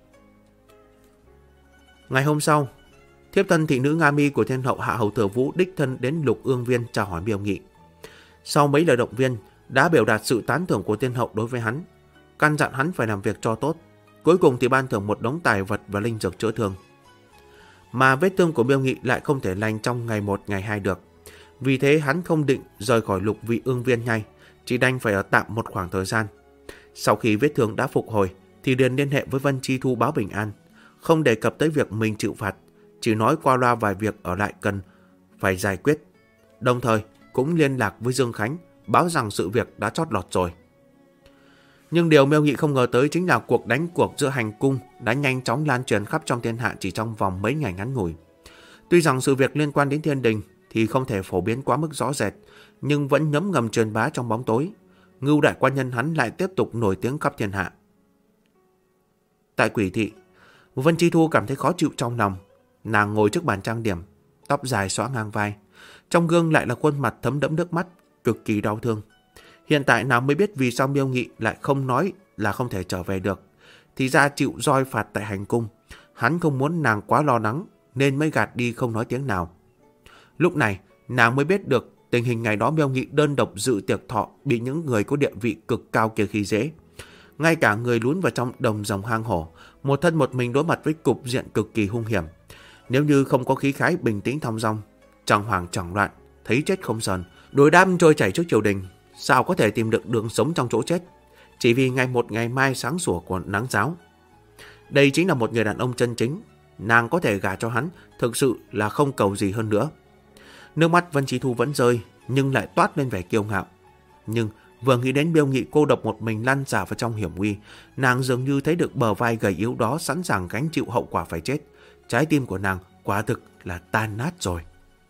Ngày hôm sau, thiếp thân thị nữ Nga Mi của thiên hậu Hạ Hầu Thừa Vũ đích thân đến Lục Ương Viên chào hỏi Miêu Nghị. Sau mấy lời động viên, đã biểu đạt sự tán thưởng của thiên hậu đối với hắn, căn dặn hắn phải làm việc cho tốt. Cuối cùng thì ban thưởng một đống tài vật và linh dược chữa thương. Mà vết thương của Miêu Nghị lại không thể lành trong ngày 1 ngày 2 được. Vì thế hắn không định rời khỏi Lục Vị Ương Viên ngay, chỉ đành phải ở tạm một khoảng thời gian. Sau khi vết thương đã phục hồi thì liền liên hệ với Vân Chi Thu báo bình an, không đề cập tới việc mình chịu phạt, chỉ nói qua loa vài việc ở lại cần phải giải quyết. Đồng thời cũng liên lạc với Dương Khánh, báo rằng sự việc đã chót lọt rồi. Nhưng điều Miêu Nghị không ngờ tới chính là cuộc đánh cuộc giữa hành cung đã nhanh chóng lan truyền khắp trong thiên hạ chỉ trong vòng mấy ngày ngắn ngủi. Tuy rằng sự việc liên quan đến thiên đình thì không thể phổ biến quá mức rõ rệt, nhưng vẫn ngấm ngầm truyền bá trong bóng tối. Ngưu đại quan nhân hắn lại tiếp tục nổi tiếng khắp thiên hạ. Tại Quỷ thị, Vân Chi Thu cảm thấy khó chịu trong lòng. Nàng ngồi trước bàn trang điểm, tóc dài xõa ngang vai. Trong gương lại là khuôn mặt thấm đẫm nước mắt, cực kỳ đau thương. Hiện tại nàng mới biết vì sao Miêu Nghị lại không nói là không thể trở về được. Thì ra chịu roi phạt tại hành cung. Hắn không muốn nàng quá lo lắng nên mới gạt đi không nói tiếng nào. Lúc này nàng mới biết được tình hình ngày đó Miêu Nghị đơn độc dự tiệc thọ bị những người có địa vị cực cao kia khi dễ. Ngay cả người lún vào trong đồng rồng hang hổ, một thân một mình đối mặt với cục diện cực kỳ hung hiểm. Nếu như không có khí khái bình tĩnh thong dong, chẳng hoảng chẳng loạn, thấy chết không sờn, đối đam trôi chảy trước triều đình, sao có thể tìm được đường sống trong chỗ chết, chỉ vì ngày một ngày mai sáng sủa của nắng giáo. Đây chính là một người đàn ông chân chính. Nàng có thể gả cho hắn, thực sự là không cầu gì hơn nữa. Nước mắt Vân Chi Thu vẫn rơi, nhưng lại toát lên vẻ kiêu ngạo. Nhưng vừa nghĩ đến Miêu Nghị cô độc một mình lăn xả vào trong hiểm nguy, nàng dường như thấy được bờ vai gầy yếu đó sẵn sàng gánh chịu hậu quả phải chết. Trái tim của nàng quả thực là tan nát rồi.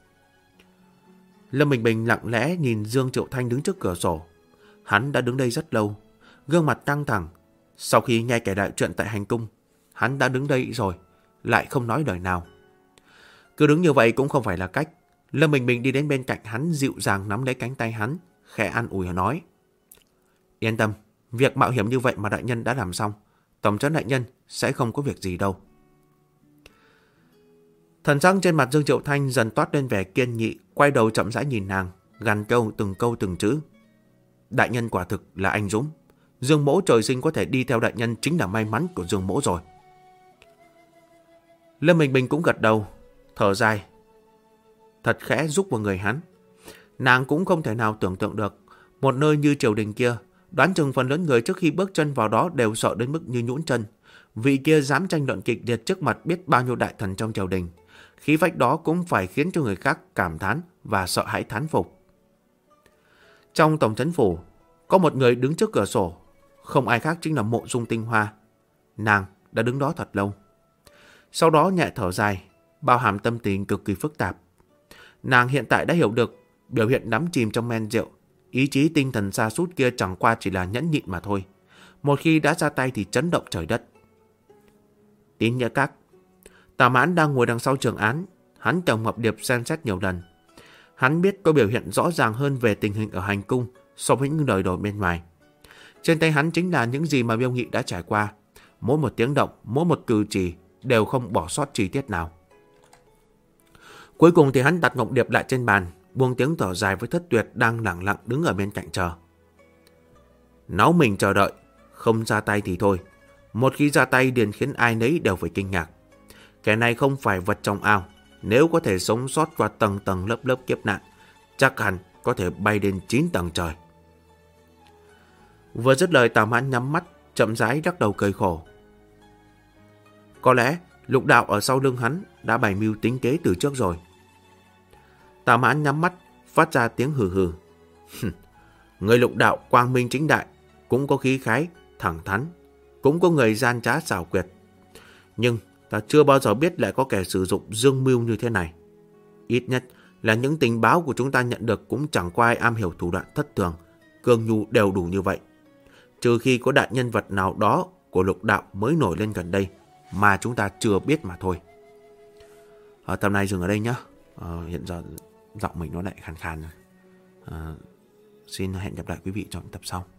Lâm Bình Bình lặng lẽ nhìn Dương Triệu Thanh đứng trước cửa sổ. Hắn đã đứng đây rất lâu, gương mặt căng thẳng. Sau khi nghe kể lại chuyện tại hành cung, hắn đã đứng đây rồi, lại không nói lời nào. Cứ đứng như vậy cũng không phải là cách. Lâm Bình Bình đi đến bên cạnh hắn, dịu dàng nắm lấy cánh tay hắn, khẽ an ủi nói: Yên tâm, việc mạo hiểm như vậy mà đại nhân đã làm xong, tổng trấn đại nhân sẽ không có việc gì đâu. Thần sắc trên mặt Dương Triệu Thanh dần toát lên vẻ kiên nghị, quay đầu chậm rãi nhìn nàng, gằn câu từng chữ: Đại nhân quả thực là anh dũng. Dương mỗ trời sinh có thể đi theo đại nhân chính là may mắn của Dương mỗ rồi. Lâm Bình Bình cũng gật đầu, thở dài, thật khẽ rúc vào người hắn. Nàng cũng không thể nào tưởng tượng được, một nơi như triều đình kia, đoán chừng phần lớn người trước khi bước chân vào đó đều sợ đến mức như nhũn chân. Vị kia dám tranh luận kịch liệt trước mặt biết bao nhiêu đại thần trong triều đình. Khí phách đó cũng phải khiến cho người khác cảm thán và sợ hãi thán phục. Trong tổng trấn phủ, có một người đứng trước cửa sổ, không ai khác chính là Mộ Dung Tinh Hoa. Nàng đã đứng đó thật lâu. Sau đó nhẹ thở dài, bao hàm tâm tình cực kỳ phức tạp. Nàng hiện tại đã hiểu được biểu hiện đắm chìm trong men rượu, ý chí tinh thần sa sút kia chẳng qua chỉ là nhẫn nhịn mà thôi. Một khi đã ra tay thì chấn động trời đất. Tín Nghĩa Các, Tào Mãn đang ngồi đằng sau trường án. Hắn tổng hợp điệp xem xét nhiều lần. Hắn biết có biểu hiện rõ ràng hơn về tình hình ở hành cung so với những lời đồn bên ngoài. Trên tay hắn chính là những gì mà Miêu Nghị đã trải qua. Mỗi một tiếng động, mỗi một cử chỉ đều không bỏ sót chi tiết nào. Cuối cùng thì hắn đặt ngọc điệp lại trên bàn, buông tiếng thở dài với Thất Tuyệt đang lặng lặng đứng ở bên cạnh chờ. Náu mình chờ đợi, không ra tay thì thôi. Một khi ra tay liền khiến ai nấy đều phải kinh ngạc. Kẻ này không phải vật trong ao. Nếu có thể sống sót qua tầng tầng lớp lớp kiếp nạn, chắc hẳn có thể bay đến 9 tầng trời. Vừa dứt lời, Tào Mãn nhắm mắt, chậm rãi lắc đầu cười khổ. Có lẽ Lục Đạo ở sau lưng hắn đã bày mưu tính kế từ trước rồi. Tà Mãn nhắm mắt, phát ra tiếng hừ hừ. Người Lục Đạo quang minh chính đại, cũng có khí khái, thẳng thắn, cũng có người gian trá xảo quyệt. Nhưng ta chưa bao giờ biết lại có kẻ sử dụng dương mưu như thế này. Ít nhất là những tình báo của chúng ta nhận được cũng chẳng có ai am hiểu thủ đoạn thất thường, cương nhu đều đủ như vậy. Trừ khi có đại nhân vật nào đó của Lục Đạo mới nổi lên gần đây mà chúng ta chưa biết mà thôi. Tập này dừng ở đây nhé. Hiện giờ giọng mình nó lại khàn khàn rồi. Xin hẹn gặp lại quý vị trong tập sau.